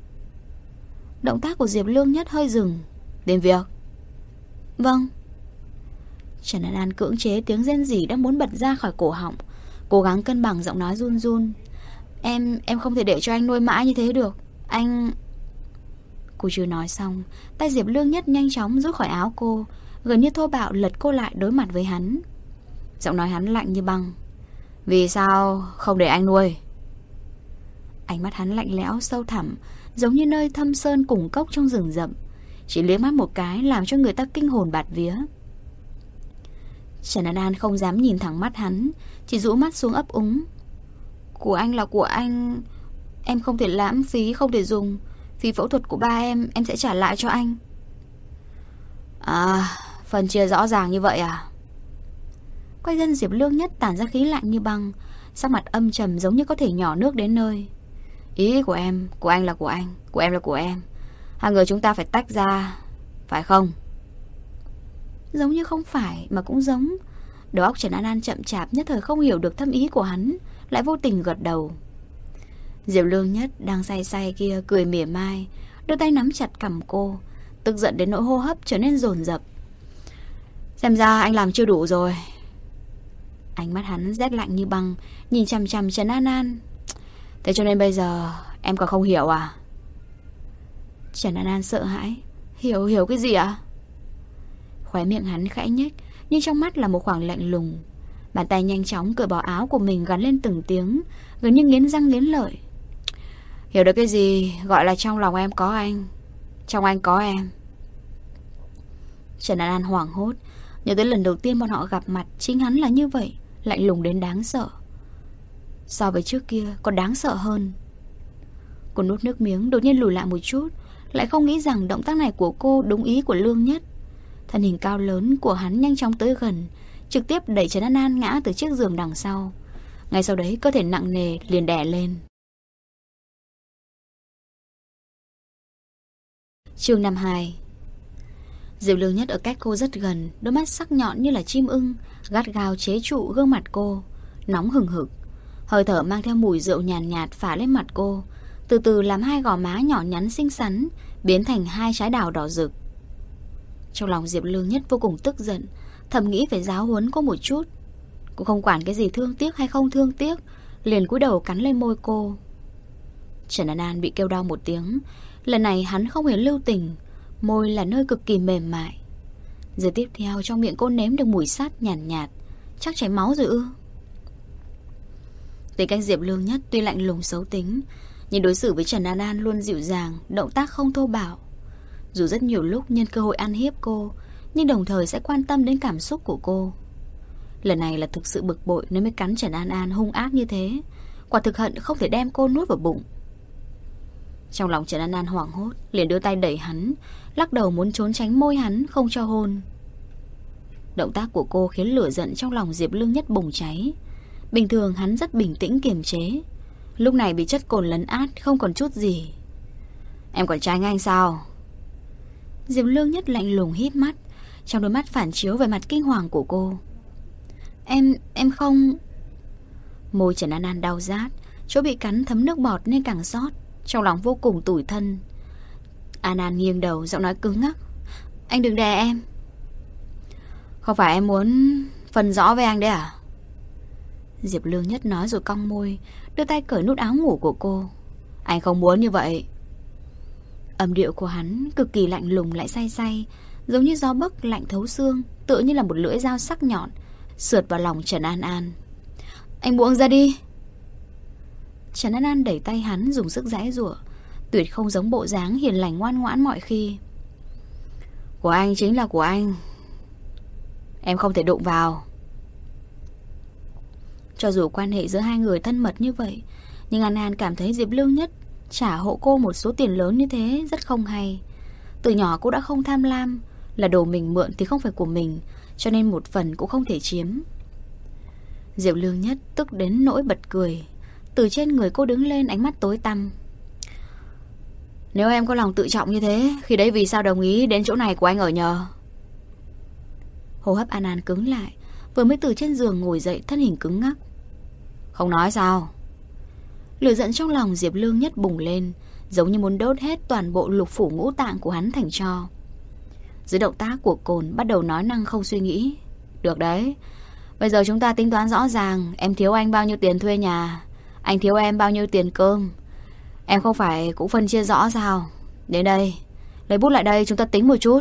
Động tác của Diệp Lương Nhất hơi dừng. Tìm việc? Vâng. Trần An An cưỡng chế tiếng rên rỉ đang muốn bật ra khỏi cổ họng, cố gắng cân bằng giọng nói run run. Em không thể để cho anh nuôi mãi như thế được. Anh... Cô chưa nói xong, tay Diệp Lương Nhất nhanh chóng rút khỏi áo cô, gần như thô bạo lật cô lại đối mặt với hắn. Giọng nói hắn lạnh như băng. Vì sao không để anh nuôi? Ánh mắt hắn lạnh lẽo sâu thẳm, giống như nơi thâm sơn cùng cốc trong rừng rậm. Chỉ liếc mắt một cái làm cho người ta kinh hồn bạt vía. Trần An An không dám nhìn thẳng mắt hắn, chỉ rũ mắt xuống ấp úng. Của anh là của anh, em không thể lãng phí, không thể dùng. Phí phẫu thuật của ba em sẽ trả lại cho anh. À, phân chia rõ ràng như vậy à? Quay thân Diệp Lương Nhất tản ra khí lạnh như băng, sắc mặt âm trầm giống như có thể nhỏ nước đến nơi. Ý của em, của anh là của anh, của em là của em. Hai người chúng ta phải tách ra, phải không? Giống như không phải mà cũng giống. Đầu óc Trần An An chậm chạp, nhất thời không hiểu được thâm ý của hắn, lại vô tình gật đầu. Diệp Lương Nhất đang say say kia cười mỉa mai, đưa tay nắm chặt cằm cô, tức giận đến nỗi hô hấp trở nên dồn dập. Xem ra anh làm chưa đủ rồi. Ánh mắt hắn rét lạnh như băng, nhìn chằm chằm Trần An An. Thế cho nên bây giờ em còn không hiểu à? Trần An An sợ hãi. Hiểu cái gì ạ? Khóe miệng hắn khẽ nhếch, nhưng trong mắt là một khoảng lạnh lùng. Bàn tay nhanh chóng cởi bỏ áo của mình, gắn lên từng tiếng, gần như nghiến răng nghiến lợi. Hiểu được cái gì gọi là trong lòng em có anh, trong anh có em. Trần An An hoảng hốt, nhớ tới lần đầu tiên bọn họ gặp mặt, chính hắn là như vậy, lạnh lùng đến đáng sợ. So với trước kia còn đáng sợ hơn. Cô nuốt nước miếng, đột nhiên lùi lại một chút, lại không nghĩ rằng động tác này của cô đúng ý của Lương Nhất. Thân hình cao lớn của hắn nhanh chóng tới gần, trực tiếp đẩy Trần An An ngã từ chiếc giường đằng sau. Ngay sau đấy cơ thể nặng nề liền đè lên. Chương 52. Diệp Lương Nhất ở cách cô rất gần, đôi mắt sắc nhọn như là chim ưng, gắt gao chế trụ gương mặt cô, nóng hừng hực. Hơi thở mang theo mùi rượu nhàn nhạt phả lên mặt cô, từ từ làm hai gò má nhỏ nhắn xinh xắn biến thành hai trái đào đỏ rực. Trong lòng Diệp Lương Nhất vô cùng tức giận, thầm nghĩ phải giáo huấn cô một chút. Cô không quản cái gì thương tiếc hay không thương tiếc, liền cúi đầu cắn lên môi cô. Trần An An bị kêu đau một tiếng. Lần này hắn không hề lưu tình, môi là nơi cực kỳ mềm mại. Giờ tiếp theo trong miệng cô nếm được mùi sắt nhàn nhạt, chắc chảy máu rồi ư? Tính cách Diệp Lương Nhất tuy lạnh lùng xấu tính, nhưng đối xử với Trần An An luôn dịu dàng, động tác không thô bạo. Dù rất nhiều lúc nhân cơ hội ăn hiếp cô, nhưng đồng thời sẽ quan tâm đến cảm xúc của cô. Lần này là thực sự bực bội nên mới cắn Trần An An hung ác như thế. Quả thực hận không thể đem cô nuốt vào bụng. Trong lòng Trần An An hoảng hốt, liền đưa tay đẩy hắn, lắc đầu muốn trốn tránh môi hắn, không cho hôn. Động tác của cô khiến lửa giận trong lòng Diệp Lương Nhất bùng cháy. Bình thường hắn rất bình tĩnh kiềm chế, lúc này bị chất cồn lấn át, không còn chút gì. Em còn tránh anh sao? Diệp Lương Nhất lạnh lùng híp mắt, trong đôi mắt phản chiếu về mặt kinh hoàng của cô. Em không... Môi Trần An An đau rát, chỗ bị cắn thấm nước bọt nên càng xót, trong lòng vô cùng tủi thân. An An nghiêng đầu, giọng nói cứng ngắc. Anh đừng đè em. Không phải em muốn phân rõ với anh đấy à? Diệp Lương Nhất nói rồi cong môi, đưa tay cởi nút áo ngủ của cô. Anh không muốn như vậy. Âm điệu của hắn cực kỳ lạnh lùng lại say say, giống như gió bấc lạnh thấu xương, tựa như là một lưỡi dao sắc nhọn sượt vào lòng Trần An An. Anh buông ra đi. Trần An An đẩy tay hắn, dùng sức giãy giụa, tuyệt không giống bộ dáng hiền lành ngoan ngoãn mọi khi. Của anh chính là của anh, em không thể đụng vào. Cho dù quan hệ giữa hai người thân mật như vậy, nhưng An An cảm thấy Diệp Lương Nhất trả hộ cô một số tiền lớn như thế rất không hay. Từ nhỏ cô đã không tham lam, là đồ mình mượn thì không phải của mình, cho nên một phần cũng không thể chiếm. Diệp Lương Nhất tức đến nỗi bật cười. Từ trên người cô đứng lên, ánh mắt tối tăm. Nếu em có lòng tự trọng như thế, khi đấy vì sao đồng ý đến chỗ này của anh ở nhờ? Hô hấp An An cứng lại, vừa mới từ trên giường ngồi dậy, thân hình cứng ngắc. Không nói sao? Lửa giận trong lòng Diệp Lương Nhất bùng lên, giống như muốn đốt hết toàn bộ lục phủ ngũ tạng của hắn thành tro. Dưới động tác của cồn bắt đầu nói năng không suy nghĩ. Được đấy, bây giờ chúng ta tính toán rõ ràng. Em thiếu anh bao nhiêu tiền thuê nhà, anh thiếu em bao nhiêu tiền cơm. Em không phải cũng phân chia rõ sao? Đến đây, Lấy bút lại đây, chúng ta tính một chút.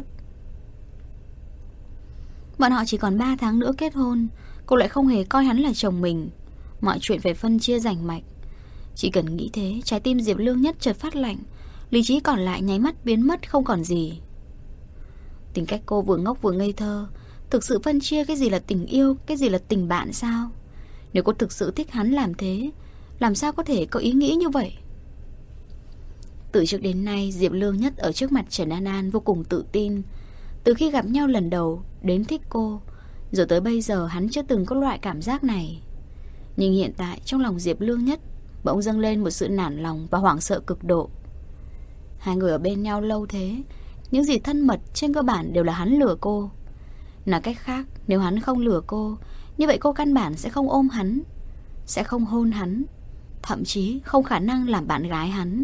Bọn họ chỉ còn 3 tháng nữa kết hôn, cô lại không hề coi hắn là chồng mình. Mọi chuyện phải phân chia rành mạch. Chỉ cần nghĩ thế, trái tim Diệp Lương Nhất chợt phát lạnh, lý trí còn lại nháy mắt biến mất không còn gì. Tính cách cô vừa ngốc vừa ngây thơ. Thực sự phân chia cái gì là tình yêu, cái gì là tình bạn sao? Nếu cô thực sự thích hắn làm thế, làm sao có thể có ý nghĩ như vậy? Từ trước đến nay, Diệp Lương Nhất ở trước mặt Trần An An vô cùng tự tin. Từ khi gặp nhau lần đầu đến thích cô, rồi tới bây giờ hắn chưa từng có loại cảm giác này. Nhưng hiện tại trong lòng Diệp Lương Nhất bỗng dâng lên một sự nản lòng và hoảng sợ cực độ. Hai người ở bên nhau lâu thế, những gì thân mật trên cơ bản đều là hắn lừa cô. Nói cách khác, nếu hắn không lừa cô, như vậy cô căn bản sẽ không ôm hắn, sẽ không hôn hắn, thậm chí không khả năng làm bạn gái hắn.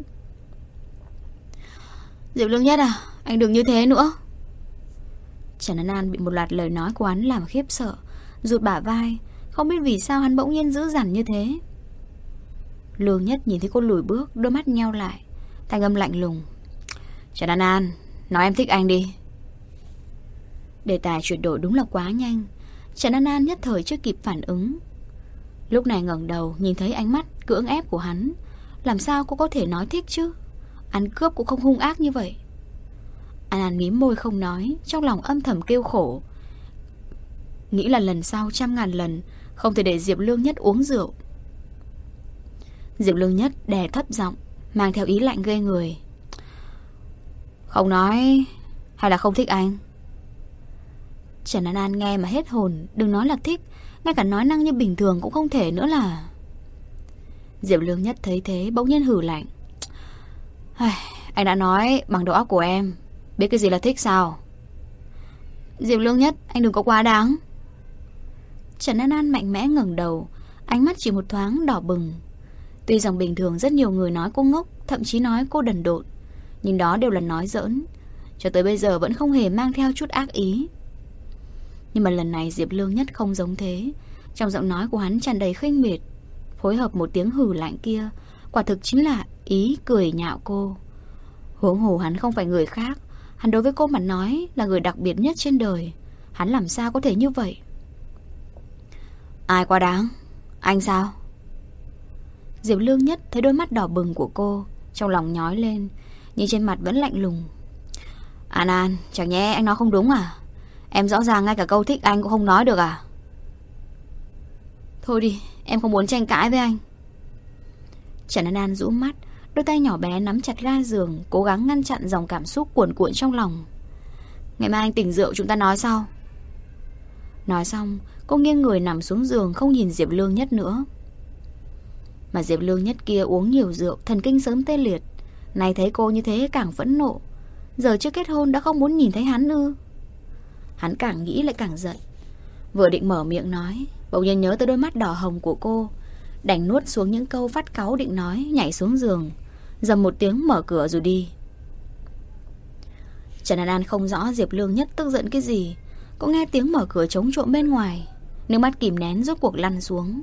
Diệp Lương Nhất à, anh đừng như thế nữa. Trần An An bị một loạt lời nói của hắn làm khiếp sợ, rụt bả vai, không biết vì sao hắn bỗng nhiên dữ dằn như thế. Lương Nhất nhìn thấy cô lùi bước, đôi mắt nheo lại, thanh âm lạnh lùng. Trần An An, nói em thích anh đi. Đề tài chuyển đổi đúng là quá nhanh. Trần An An nhất thời chưa kịp phản ứng. Lúc này ngẩng đầu nhìn thấy ánh mắt cưỡng ép của hắn, làm sao cô có thể nói thích chứ? Ăn cướp cũng không hung ác như vậy. An An mím môi không nói, trong lòng âm thầm kêu khổ. Nghĩ là lần sau 100.000 lần không thể để Diệp Lương Nhất uống rượu. Diệp Lương Nhất đè thấp giọng, mang theo ý lạnh ghê người. Không nói, hay là không thích anh? Trần An An nghe mà hết hồn, đừng nói là thích, ngay cả nói năng như bình thường cũng không thể nữa là. Diệp Lương Nhất thấy thế bỗng nhiên hừ lạnh. Anh đã nói bằng đầu óc của em, biết cái gì là thích sao? Diệp Lương Nhất, anh đừng có quá đáng. Trần An An mạnh mẽ ngẩng đầu, ánh mắt chỉ một thoáng đỏ bừng. Tuy rằng bình thường rất nhiều người nói cô ngốc, thậm chí nói cô đần độn, nhưng đó đều là nói giỡn, cho tới bây giờ vẫn không hề mang theo chút ác ý. Nhưng mà lần này Diệp Lương Nhất không giống thế. Trong giọng nói của hắn tràn đầy khinh miệt, phối hợp một tiếng hừ lạnh kia, quả thực chính là ý cười nhạo cô. Huống hồ hắn không phải người khác, hắn đối với cô mà nói là người đặc biệt nhất trên đời. Hắn làm sao có thể như vậy? Ai quá đáng? Anh sao? Diệp Lương Nhất thấy đôi mắt đỏ bừng của cô, trong lòng nhói lên, nhưng trên mặt vẫn lạnh lùng. An An, chẳng nhẽ anh nói không đúng à? Em rõ ràng ngay cả câu thích anh cũng không nói được à? Thôi đi, em không muốn tranh cãi với anh. Trần An An rũ mắt, đôi tay nhỏ bé nắm chặt ga giường, cố gắng ngăn chặn dòng cảm xúc cuồn cuộn trong lòng. Ngày mai anh tỉnh rượu chúng ta nói sau. Nói xong, cô nghiêng người nằm xuống giường, không nhìn Diệp Lương Nhất nữa. Mà Diệp Lương Nhất kia uống nhiều rượu, thần kinh sớm tê liệt. Này thấy cô như thế càng phẫn nộ. Giờ chưa kết hôn đã không muốn nhìn thấy hắn ư? Hắn càng nghĩ lại càng giận. Vừa định mở miệng nói, bỗng nhiên nhớ tới đôi mắt đỏ hồng của cô, đành nuốt xuống những câu phát cáu định nói, nhảy xuống giường, dầm một tiếng mở cửa rồi đi. Trần An An không rõ Diệp Lương Nhất tức giận cái gì, cũng nghe tiếng mở cửa trống trộm bên ngoài, nước mắt kìm nén rốt cuộc lăn xuống.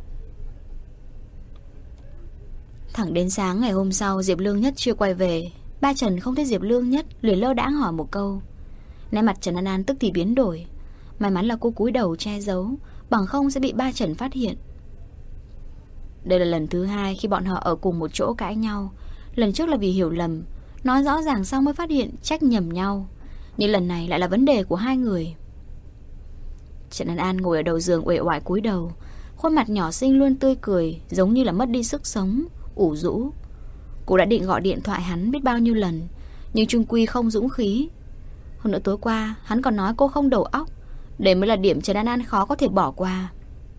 Thẳng đến sáng ngày hôm sau, Diệp Lương Nhất chưa quay về. Ba Trần không thấy Diệp Lương Nhất, liền lơ đãng hỏi một câu. Nét mặt Trần An An tức thì biến đổi. May mắn là cô cúi đầu che giấu, bằng không sẽ bị ba Trần phát hiện. Đây là lần thứ hai khi bọn họ ở cùng một chỗ cãi nhau. Lần trước là vì hiểu lầm, nói rõ ràng xong mới phát hiện trách nhầm nhau. Nhưng lần này lại là vấn đề của hai người. Trần An An ngồi ở đầu giường uể oải cúi đầu, khuôn mặt nhỏ xinh luôn tươi cười, giống như là mất đi sức sống, ủ rũ. Cô đã định gọi điện thoại hắn biết bao nhiêu lần, nhưng chung quy không dũng khí. Hơn nữa tối qua hắn còn nói cô không đầu óc. Đây mới là điểm Trần An An khó có thể bỏ qua.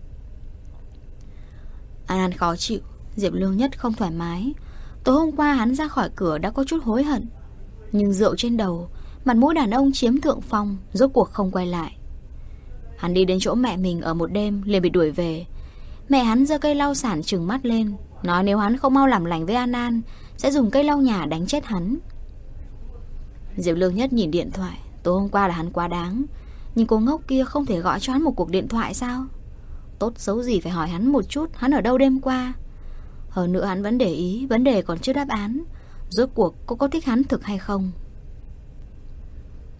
An An khó chịu, Diệp Lương Nhất không thoải mái. Tối hôm qua hắn ra khỏi cửa đã có chút hối hận, nhưng rượu trên đầu, mặt mũi đàn ông chiếm thượng phong, rốt cuộc không quay lại. Hắn đi đến chỗ mẹ mình ở một đêm liền bị đuổi về. Mẹ hắn giơ cây lau sàn trừng mắt lên, nói nếu hắn không mau làm lành với An An, sẽ dùng cây lau nhà đánh chết hắn. Diệp Lương Nhất nhìn điện thoại. Tối hôm qua là hắn quá đáng, nhưng cô ngốc kia không thể gọi cho hắn một cuộc điện thoại sao? Tốt xấu gì phải hỏi hắn một chút hắn ở đâu đêm qua. Hơn nữa hắn vẫn để ý, vấn đề còn chưa đáp án. Rốt cuộc cô có thích hắn thực hay không?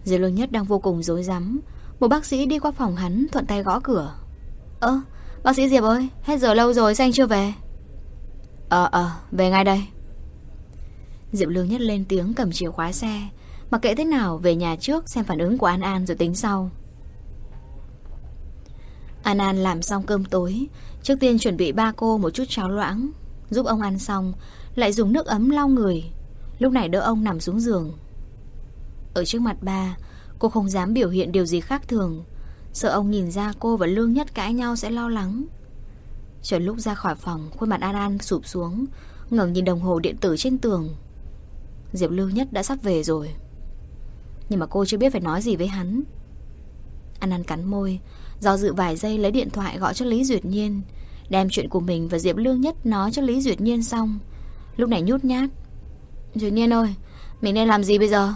Diệp Lương Nhất đang vô cùng rối rắm. Một bác sĩ đi qua phòng hắn, thuận tay gõ cửa. Bác sĩ Diệp ơi, hết giờ lâu rồi sao anh chưa về? Về ngay đây. Diệp Lương Nhất lên tiếng cầm chìa khóa xe. Mặc kệ thế nào, về nhà trước xem phản ứng của An An rồi tính sau. An An làm xong cơm tối, trước tiên chuẩn bị ba cô một chút cháo loãng, giúp ông ăn xong lại dùng nước ấm lau người. Lúc này đỡ ông nằm xuống giường. Ở trước mặt ba, cô không dám biểu hiện điều gì khác thường, sợ ông nhìn ra cô và Lương Nhất cãi nhau sẽ lo lắng. Chờ lúc ra khỏi phòng, khuôn mặt An An sụp xuống, ngẩng nhìn đồng hồ điện tử trên tường. Diệp Lương Nhất đã sắp về rồi, nhưng mà cô chưa biết phải nói gì với hắn. An An cắn môi, do dự vài giây lấy điện thoại gọi cho Lý Duyệt Nhiên, đem chuyện của mình và Diệp Lương Nhất nói cho Lý Duyệt Nhiên xong. Lúc này nhút nhát: Duyệt Nhiên ơi, mình nên làm gì bây giờ?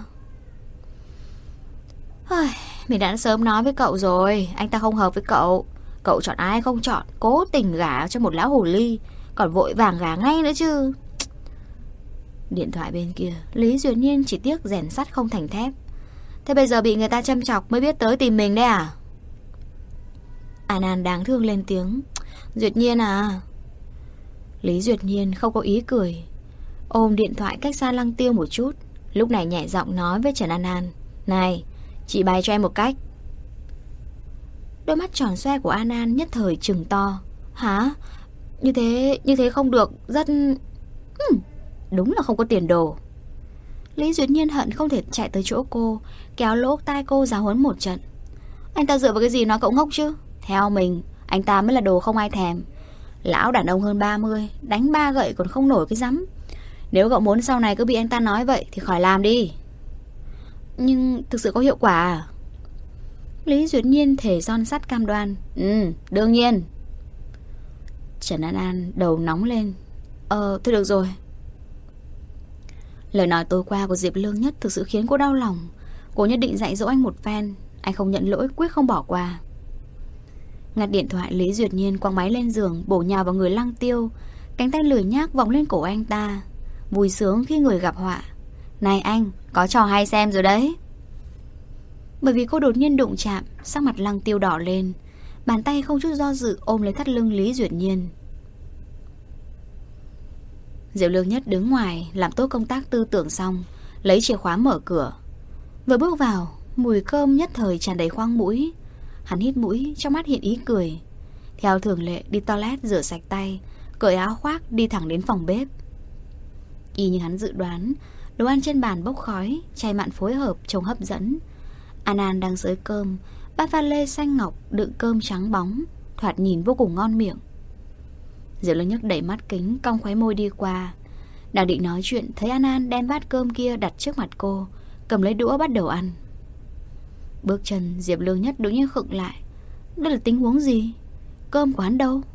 Mình đã sớm nói với cậu rồi, anh ta không hợp với cậu. Cậu chọn ai không chọn, cố tình gả cho một lão hồ ly, còn vội vàng gả ngay nữa chứ. Điện thoại bên kia, Lý Duyệt Nhiên chỉ tiếc rèn sắt không thành thép. Thế bây giờ bị người ta châm chọc mới biết tới tìm mình đấy à? An An đáng thương lên tiếng: Duyệt Nhiên à. Lý Duyệt Nhiên không có ý cười, ôm điện thoại cách xa Lăng Tiêu một chút. Lúc này nhẹ giọng nói với Trần An An: Này, chị bày cho em một cách. Đôi mắt tròn xoe của An An nhất thời trừng to: Hả? Như thế không được, rất... Đúng là không có tiền đồ. Lý Duyệt Nhiên hận không thể chạy tới chỗ cô, kéo lỗ tai cô giáo huấn một trận. Anh ta dựa vào cái gì nói cậu ngốc chứ? Theo mình, anh ta mới là đồ không ai thèm. Lão đàn ông hơn 30, đánh 3 gậy còn không nổi cái rắm. Nếu cậu muốn sau này cứ bị anh ta nói vậy thì khỏi làm đi. Nhưng thực sự có hiệu quả à? Lý Duyệt Nhiên thề son sắt cam đoan: Đương nhiên. Trần An An đầu nóng lên: Thôi được rồi. Lời nói tối qua của Diệp Lương Nhất thực sự khiến cô đau lòng. Cô nhất định dạy dỗ anh một phen. Anh không nhận lỗi, quyết không bỏ qua. Ngắt điện thoại, Lý Duyệt Nhiên quăng máy lên giường, bổ nhào vào người Lăng Tiêu. Cánh tay lười nhác vòng lên cổ anh ta, vui sướng khi người gặp họa. Này anh, có trò hay xem rồi đấy. Bởi vì cô đột nhiên đụng chạm, sắc mặt Lăng Tiêu đỏ lên, bàn tay không chút do dự ôm lấy thắt lưng Lý Duyệt Nhiên. Diệp Lương Nhất đứng ngoài làm tốt công tác tư tưởng xong, lấy chìa khóa mở cửa. Vừa bước vào, mùi cơm nhất thời tràn đầy khoang mũi. Hắn hít mũi, trong mắt hiện ý cười. Theo thường lệ đi toilet rửa sạch tay, cởi áo khoác đi thẳng đến phòng bếp. Y như hắn dự đoán, đồ ăn trên bàn bốc khói, chay mặn phối hợp trông hấp dẫn. An An đang xới cơm, bát pha lê xanh ngọc đựng cơm trắng bóng, thoạt nhìn vô cùng ngon miệng. Diệp Lương Nhất đẩy mắt kính, cong khóe môi đi qua. Đang định nói chuyện, thấy An An đem bát cơm kia đặt trước mặt cô, cầm lấy đũa bắt đầu ăn. Bước chân Diệp Lương Nhất đột nhiên khựng lại. Đây là tình huống gì? Cơm của hắn đâu?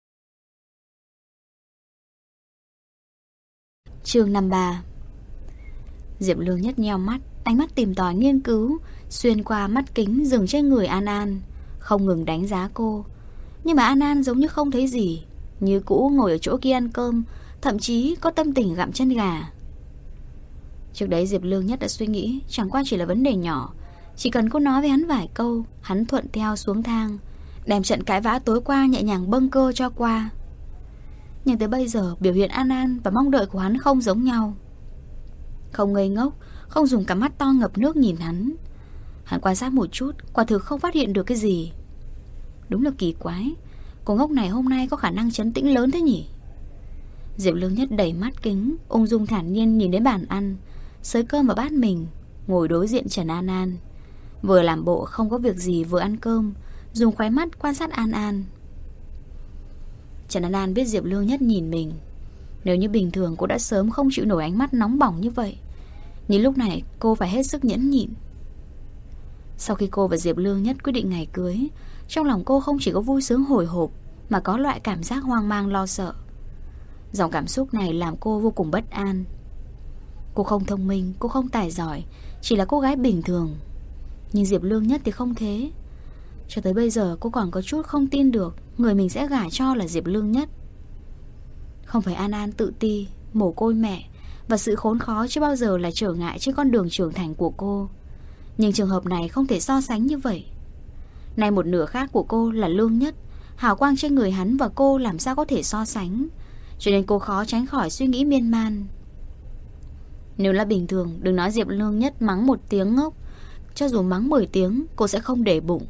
Chương 53. Diệp Lương Nhất nheo mắt, ánh mắt tìm tòi nghiên cứu, xuyên qua mắt kính dừng trên người An An, không ngừng đánh giá cô. Nhưng mà An An giống như không thấy gì, như cũ ngồi ở chỗ kia ăn cơm, thậm chí có tâm tình gặm chân gà. Trước đấy Diệp Lương Nhất đã suy nghĩ chẳng qua chỉ là vấn đề nhỏ, chỉ cần cô nói với hắn vài câu, hắn thuận theo xuống thang, đem trận cãi vã tối qua nhẹ nhàng bâng cơ cho qua. Nhưng tới bây giờ biểu hiện An An và mong đợi của hắn không giống nhau. Không ngây ngốc, không dùng cả mắt to ngập nước nhìn hắn. Hắn quan sát một chút, quả thực không phát hiện được cái gì. Đúng là kỳ quái, cô ngốc này hôm nay có khả năng trấn tĩnh lớn thế nhỉ? Diệp Lương Nhất đẩy mắt kính, ung dung thản nhiên nhìn đến bàn ăn, xới cơm vào bát mình, ngồi đối diện Trần An An. Vừa làm bộ không có việc gì vừa ăn cơm, dùng khóe mắt quan sát An An. Trần An An biết Diệp Lương Nhất nhìn mình. Nếu như bình thường cô đã sớm không chịu nổi ánh mắt nóng bỏng như vậy, nhưng lúc này cô phải hết sức nhẫn nhịn. Sau khi cô và Diệp Lương Nhất quyết định ngày cưới, trong lòng cô không chỉ có vui sướng hồi hộp, mà có loại cảm giác hoang mang lo sợ. Dòng cảm xúc này làm cô vô cùng bất an. Cô không thông minh, cô không tài giỏi, chỉ là cô gái bình thường. Nhưng Diệp Lương Nhất thì không thế. Cho tới bây giờ cô còn có chút không tin được người mình sẽ gả cho là Diệp Lương Nhất. Không phải An An tự ti, mồ côi mẹ và sự khốn khó chưa bao giờ là trở ngại trên con đường trưởng thành của cô. Nhưng trường hợp này không thể so sánh như vậy. Nay một nửa khác của cô là Lương Nhất, hào quang trên người hắn và cô làm sao có thể so sánh. Cho nên cô khó tránh khỏi suy nghĩ miên man. Nếu là bình thường, đừng nói Diệp Lương Nhất mắng 1 tiếng ngốc, cho dù mắng 10 tiếng cô sẽ không để bụng.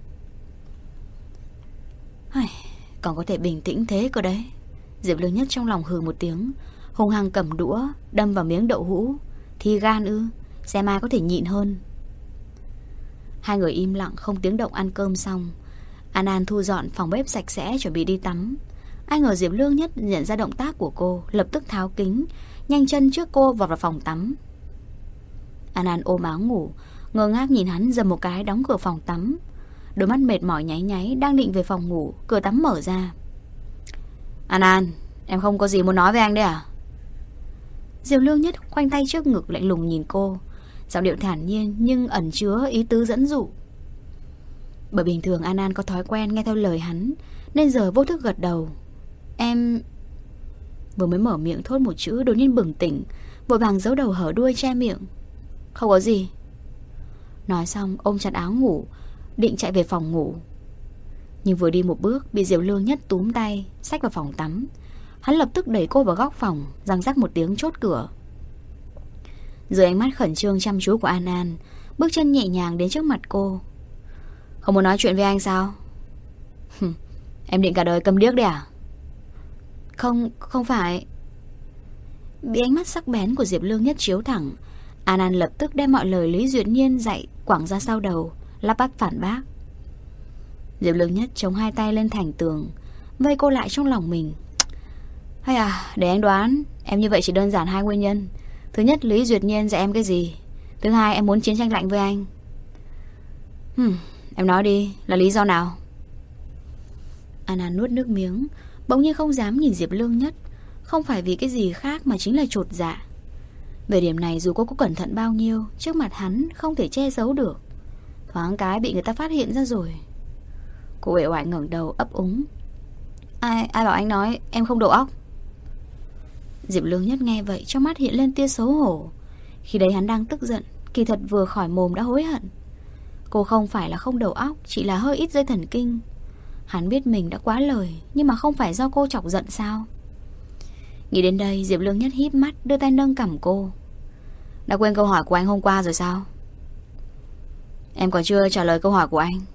Còn có thể bình tĩnh thế cơ đấy. Diệp Lương Nhất trong lòng hừ một tiếng, hung hăng cầm đũa đâm vào miếng đậu hũ. Thì gan ư? Xem ai có thể nhịn hơn. Hai người im lặng không tiếng động ăn cơm xong. An An thu dọn phòng bếp sạch sẽ chuẩn bị đi tắm. Ai ngờ Diệp Lương Nhất nhận ra động tác của cô, lập tức tháo kính, nhanh chân trước cô vào phòng tắm. An An ôm áo ngủ, ngơ ngác nhìn hắn giầm một cái đóng cửa phòng tắm. Đôi mắt mệt mỏi nháy nháy, đang định về phòng ngủ, cửa tắm mở ra. An An, em không có gì muốn nói với anh đấy à? Diệp Lương Nhất khoanh tay trước ngực lạnh lùng nhìn cô, giọng điệu thản nhiên nhưng ẩn chứa ý tứ dẫn dụ. Bởi bình thường An An có thói quen nghe theo lời hắn, nên giờ vô thức gật đầu. Em... Vừa mới mở miệng thốt một chữ đột nhiên bừng tỉnh, vội vàng giấu đầu hở đuôi che miệng. Không có gì. Nói xong ôm chặt áo ngủ, định chạy về phòng ngủ. Nhưng vừa đi một bước bị Diệp Lương Nhất túm tay xách vào phòng tắm. Hắn lập tức đẩy cô vào góc phòng, răng rắc một tiếng chốt cửa. Dưới ánh mắt khẩn trương chăm chú của An An, bước chân nhẹ nhàng đến trước mặt cô. Không muốn nói chuyện với anh sao? Em định cả đời câm điếc đấy à? Không phải. Bị ánh mắt sắc bén của Diệp Lương Nhất chiếu thẳng, An An lập tức đem mọi lời Lý Duyệt Nhiên dạy quẳng ra sau đầu, lắp bắp phản bác. Diệp Lương Nhất chống hai tay lên thành tường, vây cô lại trong lòng mình. Hay à, để anh đoán, em như vậy chỉ đơn giản 2 nguyên nhân. Thứ nhất, Lý Duyệt Nhiên dạy em cái gì? Thứ hai, em muốn chiến tranh lạnh với anh. Em nói đi, là lý do nào? An An nuốt nước miếng, bỗng nhiên không dám nhìn Diệp Lương Nhất. Không phải vì cái gì khác mà chính là chột dạ. Về điểm này dù cô có cẩn thận bao nhiêu, trước mặt hắn không thể che giấu được. Thoáng cái bị người ta phát hiện ra rồi. Cô uể oải ngẩng đầu ấp úng. Ai bảo anh nói em không đầu óc? Diệp Lương Nhất nghe vậy trong mắt hiện lên tia xấu hổ. Khi đấy hắn đang tức giận, kỳ thật vừa khỏi mồm đã hối hận. Cô không phải là không đầu óc, chỉ là hơi ít dây thần kinh. Hắn biết mình đã quá lời, nhưng mà không phải do cô chọc giận sao? Nghĩ đến đây, Diệp Lương Nhất híp mắt, đưa tay nâng cằm cô. Đã quên câu hỏi của anh hôm qua rồi sao? Em còn chưa trả lời câu hỏi của anh.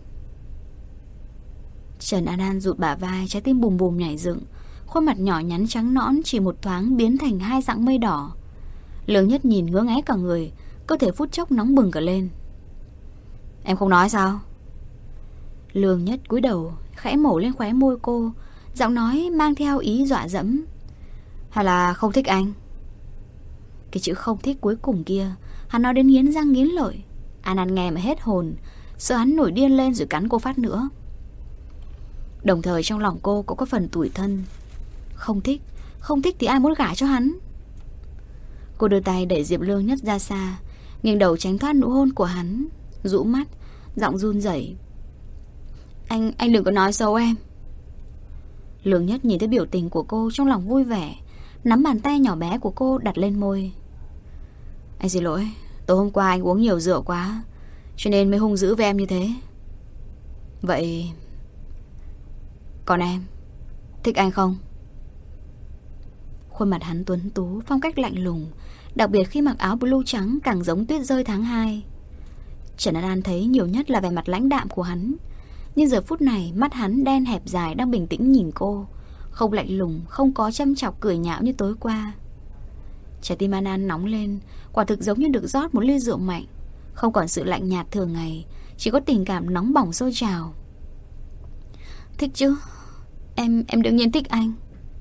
Trần An An rụt bả vai, trái tim bùm bùm nhảy dựng. Khuôn mặt nhỏ nhắn trắng nõn chỉ một thoáng biến thành 2 dặng mây đỏ. Lương Nhất nhìn ngứa ngáy cả người, cơ thể phút chốc nóng bừng cả lên. Em không nói sao? Lương Nhất cúi đầu khẽ mổ lên khóe môi cô, giọng nói mang theo ý dọa dẫm. Hay là không thích anh? Cái chữ không thích cuối cùng kia hắn nói đến nghiến răng nghiến lợi. An An nghe mà hết hồn, sợ hắn nổi điên lên rồi cắn cô phát nữa. Đồng thời trong lòng cô cũng có phần tủi thân. Không thích thì ai muốn gả cho hắn? Cô đưa tay đẩy Diệp Lương Nhất ra xa, nghiêng đầu tránh thoát nụ hôn của hắn, rũ mắt, giọng run rẩy. Anh đừng có nói xấu em. Lương Nhất nhìn thấy biểu tình của cô trong lòng vui vẻ, nắm bàn tay nhỏ bé của cô đặt lên môi. Anh xin lỗi, tối hôm qua anh uống nhiều rượu quá, cho nên mới hung dữ với em như thế. Vậy còn em thích anh không? Khuôn mặt hắn tuấn tú, phong cách lạnh lùng, đặc biệt khi mặc áo blue trắng càng giống tuyết rơi tháng 2. Trần An An thấy nhiều nhất là vẻ mặt lãnh đạm của hắn, nhưng giờ phút này mắt hắn đen hẹp dài đang bình tĩnh nhìn cô, không lạnh lùng, không có châm chọc cười nhạo như tối qua. Trái tim An An nóng lên, quả thực giống như được rót một ly rượu mạnh, không còn sự lạnh nhạt thường ngày, chỉ có tình cảm nóng bỏng sôi trào. Thích chứ? Em đương nhiên thích anh.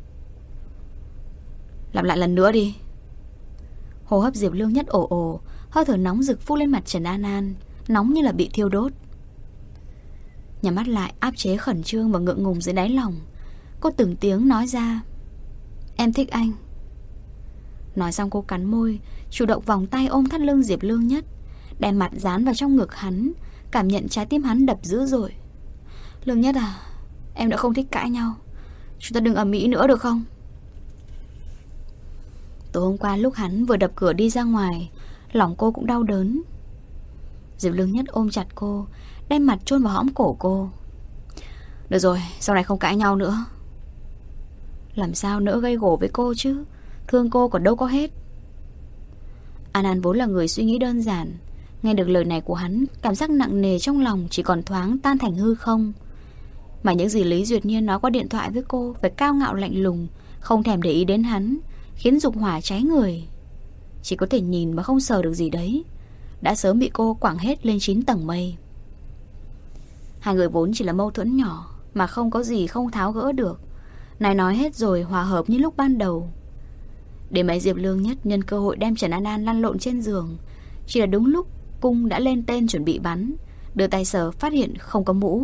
Lặp lại lần nữa đi. Hô hấp Diệp Lương Nhất ồ ồ, hơi thở nóng rực phun lên mặt Trần An An, nóng như là bị thiêu đốt. Nhắm mắt lại áp chế khẩn trương và ngượng ngùng dưới đáy lòng, cô từng tiếng nói ra. Em thích anh. Nói xong cô cắn môi, chủ động vòng tay ôm thắt lưng Diệp Lương Nhất, đem mặt dán vào trong ngực hắn, cảm nhận trái tim hắn đập dữ dội. Lương Nhất à, em đã không thích cãi nhau, chúng ta đừng ầm ĩ nữa được không? Tối hôm qua lúc hắn vừa đập cửa đi ra ngoài, lòng cô cũng đau đớn. Diệp Lương Nhất ôm chặt cô, đem mặt chôn vào hõm cổ cô. Được rồi, sau này không cãi nhau nữa. Làm sao nỡ gây gổ với cô chứ, thương cô còn đâu có hết. An An vốn là người suy nghĩ đơn giản. Nghe được lời này của hắn, cảm giác nặng nề trong lòng chỉ còn thoáng tan thành hư không. Mà những gì Lý Duyệt Nhiên nói qua điện thoại với cô phải cao ngạo lạnh lùng, không thèm để ý đến hắn, khiến dục hỏa cháy người. Chỉ có thể nhìn mà không sờ được gì đấy, đã sớm bị cô quẳng hết lên 9 tầng mây. Hai người vốn chỉ là mâu thuẫn nhỏ, mà không có gì không tháo gỡ được. Này nói hết rồi hòa hợp như lúc ban đầu. Để mấy Diệp Lương Nhất nhân cơ hội đem Trần An An lăn lộn trên giường. Chỉ là đúng lúc cung đã lên tên chuẩn bị bắn, đưa tay sờ phát hiện không có mũ.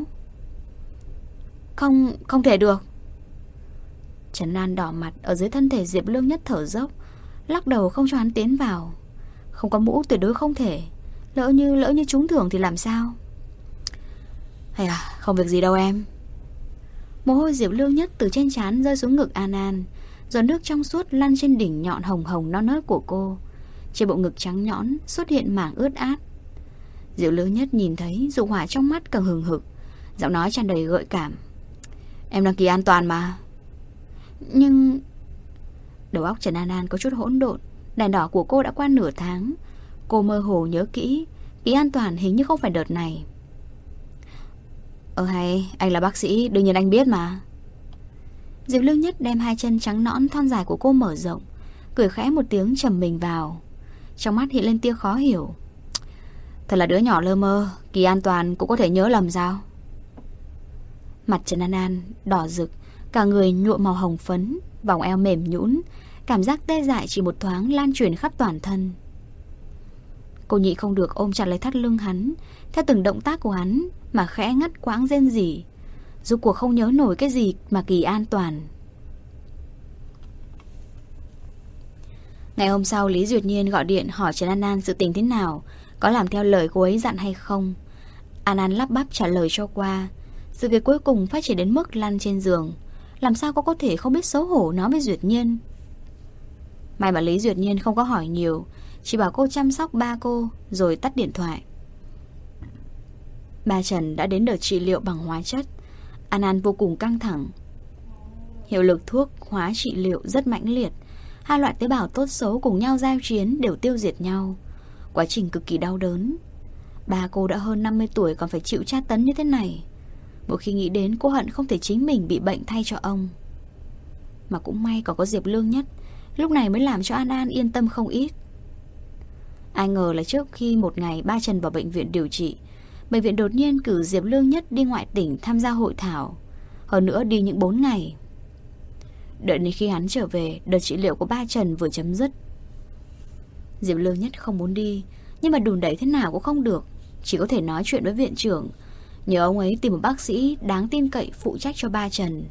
Không thể được. Trần An đỏ mặt ở dưới thân thể Diệp Lương Nhất thở dốc, lắc đầu không cho hắn tiến vào. Không có mũ tuyệt đối không thể. Lỡ như trúng thưởng thì làm sao? Hay à, không việc gì đâu em. Mồ hôi Diệp Lương Nhất từ trên trán rơi xuống ngực An An, giọt nước trong suốt lăn trên đỉnh nhọn hồng hồng non nớt của cô. Trên bộ ngực trắng nõn xuất hiện mảng ướt át. Diệp Lương Nhất nhìn thấy, dục hỏa trong mắt càng hừng hực, giọng nói tràn đầy gợi cảm. Em đăng ký an toàn mà. Nhưng... Đầu óc Trần An An có chút hỗn độn. Đèn đỏ của cô đã qua nửa tháng. Cô mơ hồ nhớ kỹ, ký an toàn hình như không phải đợt này. Hay, anh là bác sĩ, đương nhiên anh biết mà. Diệp Lương Nhất đem hai chân trắng nõn thon dài của cô mở rộng, cười khẽ một tiếng trầm mình vào. Trong mắt hiện lên tia khó hiểu. Thật là đứa nhỏ lơ mơ, kỳ an toàn cũng có thể nhớ lầm sao? Mặt Trần An An đỏ rực, cả người nhuộm màu hồng phấn, vòng eo mềm nhũn, cảm giác tê dại chỉ một thoáng lan truyền khắp toàn thân. Cô nhị không được ôm chặt lấy thắt lưng hắn, theo từng động tác của hắn mà khẽ ngắt quãng rên rỉ. Dù cuộc không nhớ nổi cái gì mà kỳ an toàn. Ngày hôm sau, Lý Duyệt Nhiên gọi điện hỏi Trần An An sự tình thế nào, có làm theo lời cô ấy dặn hay không. An An lắp bắp trả lời cho qua. Sự việc cuối cùng phát triển đến mức lăn trên giường. Làm sao cô có thể không biết xấu hổ nói với Duyệt Nhiên. May mà Lý Duyệt Nhiên không có hỏi nhiều, chỉ bảo cô chăm sóc ba cô, rồi tắt điện thoại. Ba Trần đã đến đợt trị liệu bằng hóa chất. An An vô cùng căng thẳng. Hiệu lực thuốc hóa trị liệu rất mãnh liệt. Hai loại tế bào tốt xấu cùng nhau giao chiến đều tiêu diệt nhau. Quá trình cực kỳ đau đớn. Ba cô đã hơn 50 tuổi còn phải chịu tra tấn như thế này. Mỗi khi nghĩ đến cô hận không thể chính mình bị bệnh thay cho ông. Mà cũng may còn có Diệp Lương Nhất, lúc này mới làm cho An An yên tâm không ít. Ai ngờ là trước khi một ngày ba Trần vào bệnh viện điều trị, bệnh viện đột nhiên cử Diệp Lương Nhất đi ngoại tỉnh tham gia hội thảo. Hơn nữa đi những 4 ngày. Đợi đến khi hắn trở về, đợt trị liệu của ba Trần vừa chấm dứt. Diệp Lương Nhất không muốn đi, nhưng mà đùn đẩy thế nào cũng không được. Chỉ có thể nói chuyện với viện trưởng, nhờ ông ấy tìm một bác sĩ đáng tin cậy phụ trách cho ba Trần.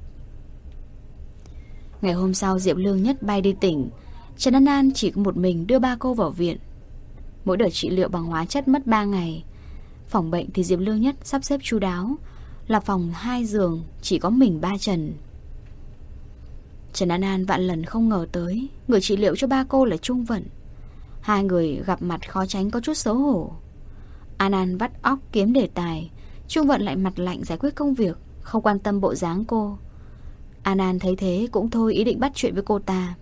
Ngày hôm sau Diệp Lương Nhất bay đi tỉnh. Trần An An chỉ có một mình đưa ba cô vào viện. Mỗi đợt trị liệu bằng hóa chất mất 3 ngày. Phòng bệnh thì Diệp Lương Nhất sắp xếp chu đáo, là phòng 2 giường, chỉ có mình ba Trần. Trần An An vạn lần không ngờ tới người trị liệu cho ba cô là Trung Vận. Hai người gặp mặt khó tránh có chút xấu hổ. An An vắt óc kiếm đề tài, Trung Vận lại mặt lạnh giải quyết công việc, không quan tâm bộ dáng cô. An An thấy thế cũng thôi ý định bắt chuyện với cô ta.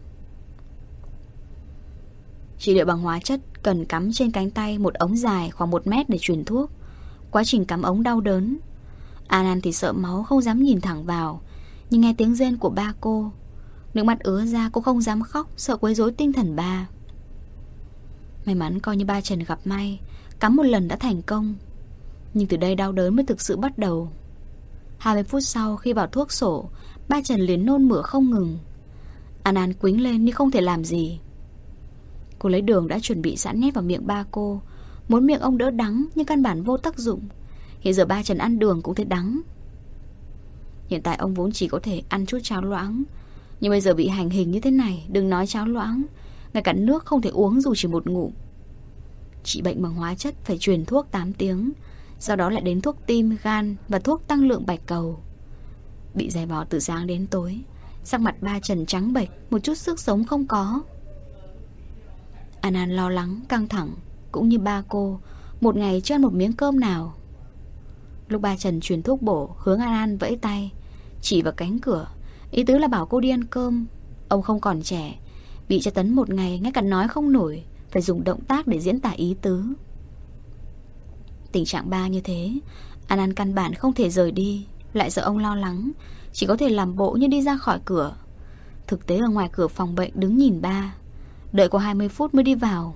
Trị liệu bằng hóa chất cần cắm trên cánh tay một ống dài khoảng 1 mét để truyền thuốc. Quá trình cắm ống đau đớn. An An thì sợ máu không dám nhìn thẳng vào, nhưng nghe tiếng rên của ba cô, nước mắt ứa ra, cô không dám khóc, sợ quấy rối tinh thần ba. May mắn coi như ba Trần gặp may, cắm một lần đã thành công. Nhưng từ đây đau đớn mới thực sự bắt đầu. 20 phút sau khi vào thuốc sổ, ba Trần liền nôn mửa không ngừng. An An quĩnh lên nhưng không thể làm gì. Cô lấy đường đã chuẩn bị sẵn nhét vào miệng ba cô, muốn miệng ông đỡ đắng nhưng căn bản vô tác dụng. Hiện giờ ba Trần ăn đường cũng thấy đắng. Hiện tại ông vốn chỉ có thể ăn chút cháo loãng, nhưng bây giờ bị hành hình như thế này, đừng nói cháo loãng, ngay cả nước không thể uống dù chỉ một ngụm. Trị bệnh bằng hóa chất phải truyền thuốc 8 tiếng, sau đó lại đến thuốc tim, gan và thuốc tăng lượng bạch cầu. Bị giày vò từ sáng đến tối, sắc mặt ba Trần trắng bệch, một chút sức sống không có. An An lo lắng, căng thẳng, cũng như ba cô một ngày chưa ăn một miếng cơm nào. Lúc ba Trần truyền thuốc bổ, hướng An An vẫy tay, chỉ vào cánh cửa, ý tứ là bảo cô đi ăn cơm. Ông không còn trẻ, bị tra tấn một ngày ngay cả nói không nổi, phải dùng động tác để diễn tả ý tứ. Tình trạng ba như thế, An An căn bản không thể rời đi, lại sợ ông lo lắng, chỉ có thể làm bộ như đi ra khỏi cửa. Thực tế ở ngoài cửa phòng bệnh đứng nhìn ba, đợi có 20 phút mới đi vào.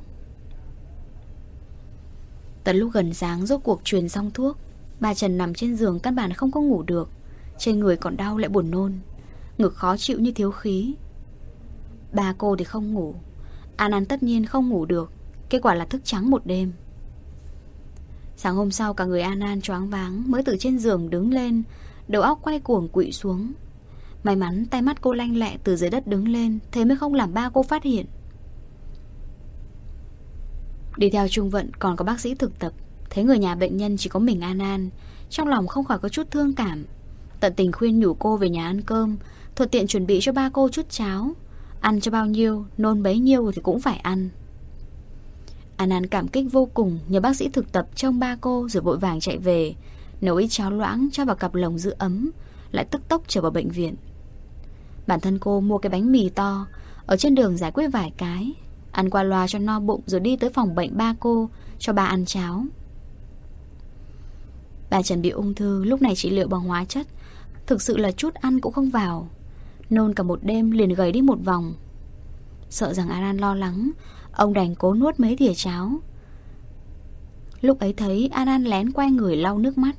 Tận lúc gần sáng rốt cuộc truyền xong thuốc, bà Trần nằm trên giường căn bản không có ngủ được, trên người còn đau lại buồn nôn, ngực khó chịu như thiếu khí. Ba cô thì không ngủ, An An tất nhiên không ngủ được, kết quả là thức trắng một đêm. Sáng hôm sau cả người An An choáng váng, mới từ trên giường đứng lên, đầu óc quay cuồng quỵ xuống. May mắn tay mắt cô lanh lẹ từ dưới đất đứng lên, thế mới không làm ba cô phát hiện. Đi theo Trung Vận còn có bác sĩ thực tập, thấy người nhà bệnh nhân chỉ có mình An An, trong lòng không khỏi có chút thương cảm, tận tình khuyên nhủ cô về nhà ăn cơm, thuận tiện chuẩn bị cho ba cô chút cháo. Ăn cho bao nhiêu, nôn bấy nhiêu thì cũng phải ăn. An An cảm kích vô cùng, nhờ bác sĩ thực tập trông ba cô rồi vội vàng chạy về, nấu ít cháo loãng cho vào cặp lồng giữ ấm, lại tức tốc trở vào bệnh viện. Bản thân cô mua cái bánh mì to, ở trên đường giải quyết vài cái, ăn qua loa cho no bụng rồi đi tới phòng bệnh ba cô, cho ba ăn cháo. Bà Trần bị ung thư, lúc này trị liệu bằng hóa chất, thực sự là chút ăn cũng không vào, nôn cả một đêm liền gầy đi một vòng. Sợ rằng An An lo lắng, ông đành cố nuốt mấy thìa cháo. Lúc ấy thấy An An lén quay người lau nước mắt.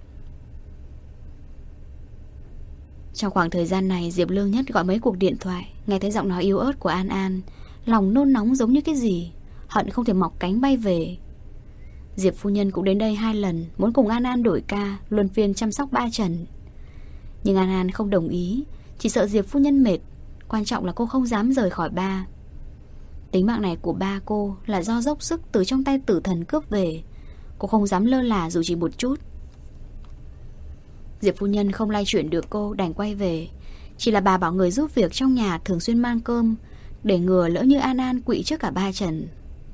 Trong khoảng thời gian này, Diệp Lương Nhất gọi mấy cuộc điện thoại, nghe thấy giọng nói yếu ớt của An An, lòng nôn nóng giống như cái gì, hận không thể mọc cánh bay về. Diệp phu nhân cũng đến đây 2 lần, muốn cùng An An đổi ca, luân phiên chăm sóc ba Trần. Nhưng An An không đồng ý, chỉ sợ Diệp phu nhân mệt, quan trọng là cô không dám rời khỏi ba. Tính mạng này của ba cô là do dốc sức từ trong tay tử thần cướp về, cô không dám lơ là dù chỉ một chút. Diệp phu nhân không lay chuyển được cô, đành quay về. Chỉ là bà bảo người giúp việc trong nhà thường xuyên mang cơm, để ngừa lỡ như An An quỵ trước cả ba Trần.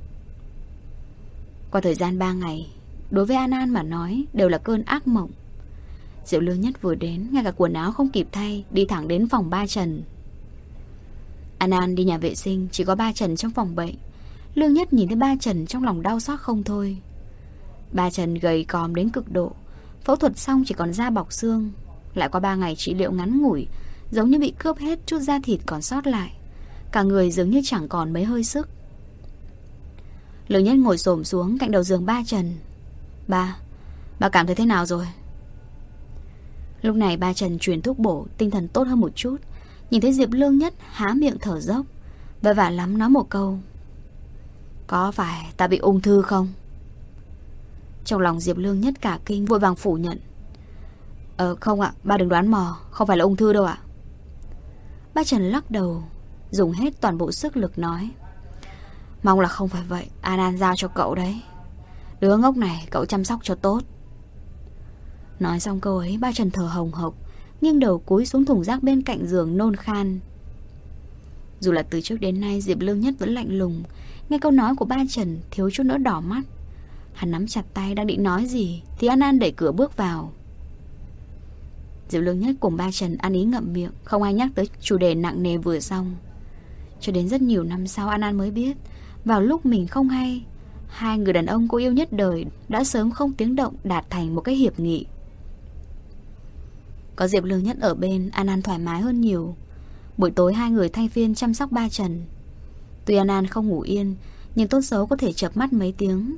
Qua thời gian 3 ngày, đối với An An mà nói đều là cơn ác mộng. Diệp Lương Nhất vừa đến, ngay cả quần áo không kịp thay, đi thẳng đến phòng ba Trần. An An đi nhà vệ sinh, chỉ có ba Trần trong phòng bệnh. Lương Nhất nhìn thấy ba Trần trong lòng đau xót không thôi. Ba Trần gầy còm đến cực độ, phẫu thuật xong chỉ còn da bọc xương, lại qua 3 ngày trị liệu ngắn ngủi, giống như bị cướp hết chút da thịt còn sót lại, cả người dường như chẳng còn mấy hơi sức. Lương Nhất ngồi xổm xuống cạnh đầu giường ba Trần. Bà cảm thấy thế nào rồi? Lúc này ba Trần truyền thuốc bổ, tinh thần tốt hơn một chút, nhìn thấy Diệp Lương Nhất há miệng thở dốc, vất vả lắm nói một câu: có phải ta bị ung thư không? Trong lòng Diệp Lương Nhất cả kinh, vội vàng phủ nhận: Không ạ, ba đừng đoán mò, không phải là ung thư đâu ạ. Ba Trần lắc đầu, dùng hết toàn bộ sức lực nói: mong là không phải vậy, An An giao cho cậu đấy. Đứa ngốc này cậu chăm sóc cho tốt. Nói xong câu ấy, ba Trần thở hồng hộc, nghiêng đầu cúi xuống thùng rác bên cạnh giường nôn khan. Dù là từ trước đến nay Diệp Lương Nhất vẫn lạnh lùng, nghe câu nói của ba Trần thiếu chút nữa đỏ mắt. Hắn nắm chặt tay đang định nói gì thì An An đẩy cửa bước vào. Diệp Lương Nhất cùng ba Trần ăn ý ngậm miệng, không ai nhắc tới chủ đề nặng nề vừa xong. Cho đến rất nhiều năm sau An An mới biết, vào lúc mình không hay, hai người đàn ông cô yêu nhất đời đã sớm không tiếng động đạt thành một cái hiệp nghị. Có Diệp Lương Nhất ở bên, An An thoải mái hơn nhiều. Buổi tối hai người thay phiên chăm sóc ba Trần. Tuy An An không ngủ yên, nhưng tốt xấu có thể chợp mắt mấy tiếng.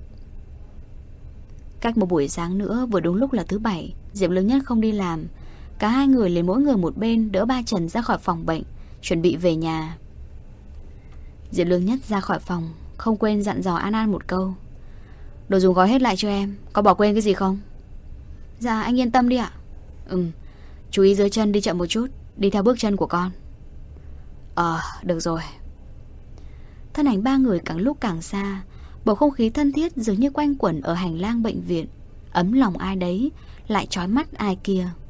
Cách một buổi sáng nữa, vừa đúng lúc là thứ Bảy, Diệp Lương Nhất không đi làm. Cả hai người lấy mỗi người một bên đỡ ba Trần ra khỏi phòng bệnh, chuẩn bị về nhà. Diệp Lương Nhất ra khỏi phòng, không quên dặn dò An An một câu: đồ dùng gói hết lại cho em, có bỏ quên cái gì không? Dạ anh yên tâm đi ạ. Chú ý dưới chân đi chậm một chút, đi theo bước chân của con. Được rồi. Thân ảnh ba người càng lúc càng xa, bầu không khí thân thiết dường như quanh quẩn ở hành lang bệnh viện, ấm lòng ai đấy, lại trói mắt ai kia.